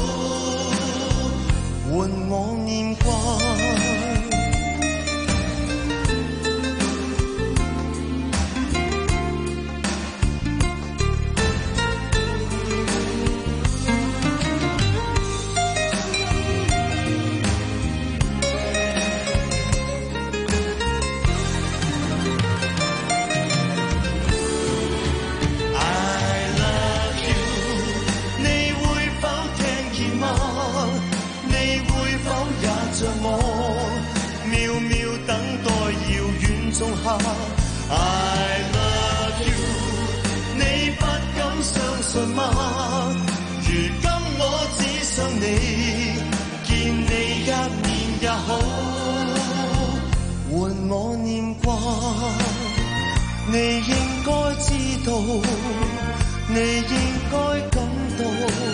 換我念掛。I love you， 你不敢相信嗎？如今我只想你，見你一面也好，換我念掛。你應該知道，你應該感到，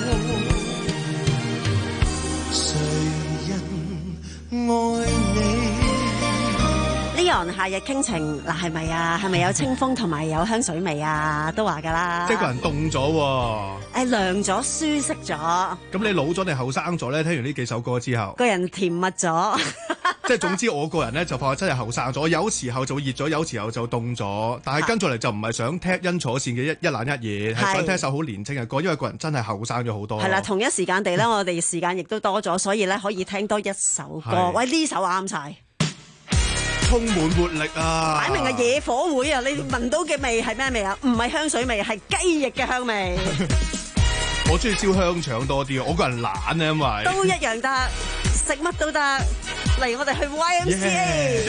誰人愛你？ 夏日傾情嗱，係咪啊？係咪有清風同埋有香水味啊？都話噶啦。 即係個人凍咗喎。 誒涼咗，舒適咗。 咁你老咗定後生咗咧？聽完呢幾首歌之後， 個人甜蜜咗。 即係總之，我個人咧就發覺真係後生咗。有時候就熱咗，有時候就凍咗。但係跟住嚟就唔係想聽殷楚善嘅一一冷一夜，係想聽一首好年輕嘅歌，因為個人真係後生咗好多。 係啦，同一時間地咧，我哋時間亦都多咗，所以咧可以聽多一首歌。喂，呢首啱晒。 充滿活力啊！ 擺明係野火會啊！你聞到嘅味係咩味啊？唔係香水味，係雞翼嘅香味。 我中意燒香腸多啲，我個人懶啊，因為都一樣得，食乜都得。嚟，我哋去 Y M C A。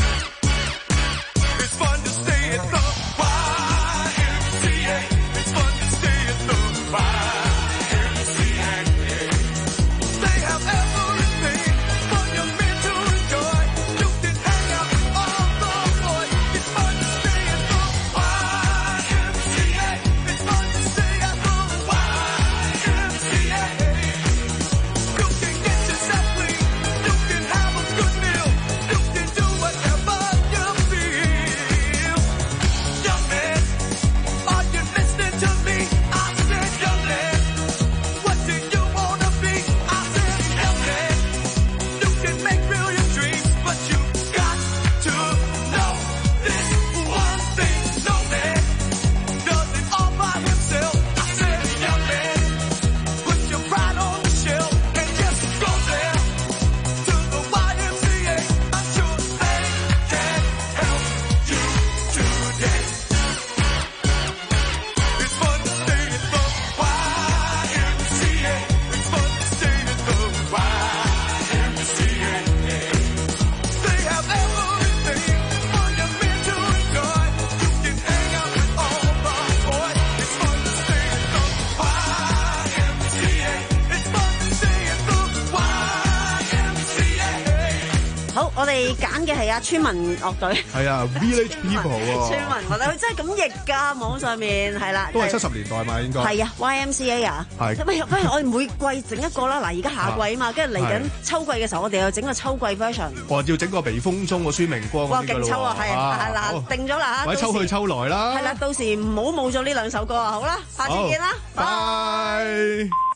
It's fun 嘅係啊村民樂隊。 係啊 ，Village People 喎。 村民樂隊佢真係咁譯㗎，網上面係啦。 都係七十年代嘛，應該。 係啊 ，Y M C A 啊。 係。 不如不如我哋每季整一個啦，嗱而家夏季啊嘛，跟住嚟緊秋季嘅時候，我哋又整個秋季 version。 哇！要整個避風中個孫明光哇！ 嗰啲㗎咯喎勁抽啊，係啊，嗱定咗啦嚇。 或者秋去秋來啦。 係啦，到時唔好冇咗呢兩首歌啊，好啦，下次見啦， 拜。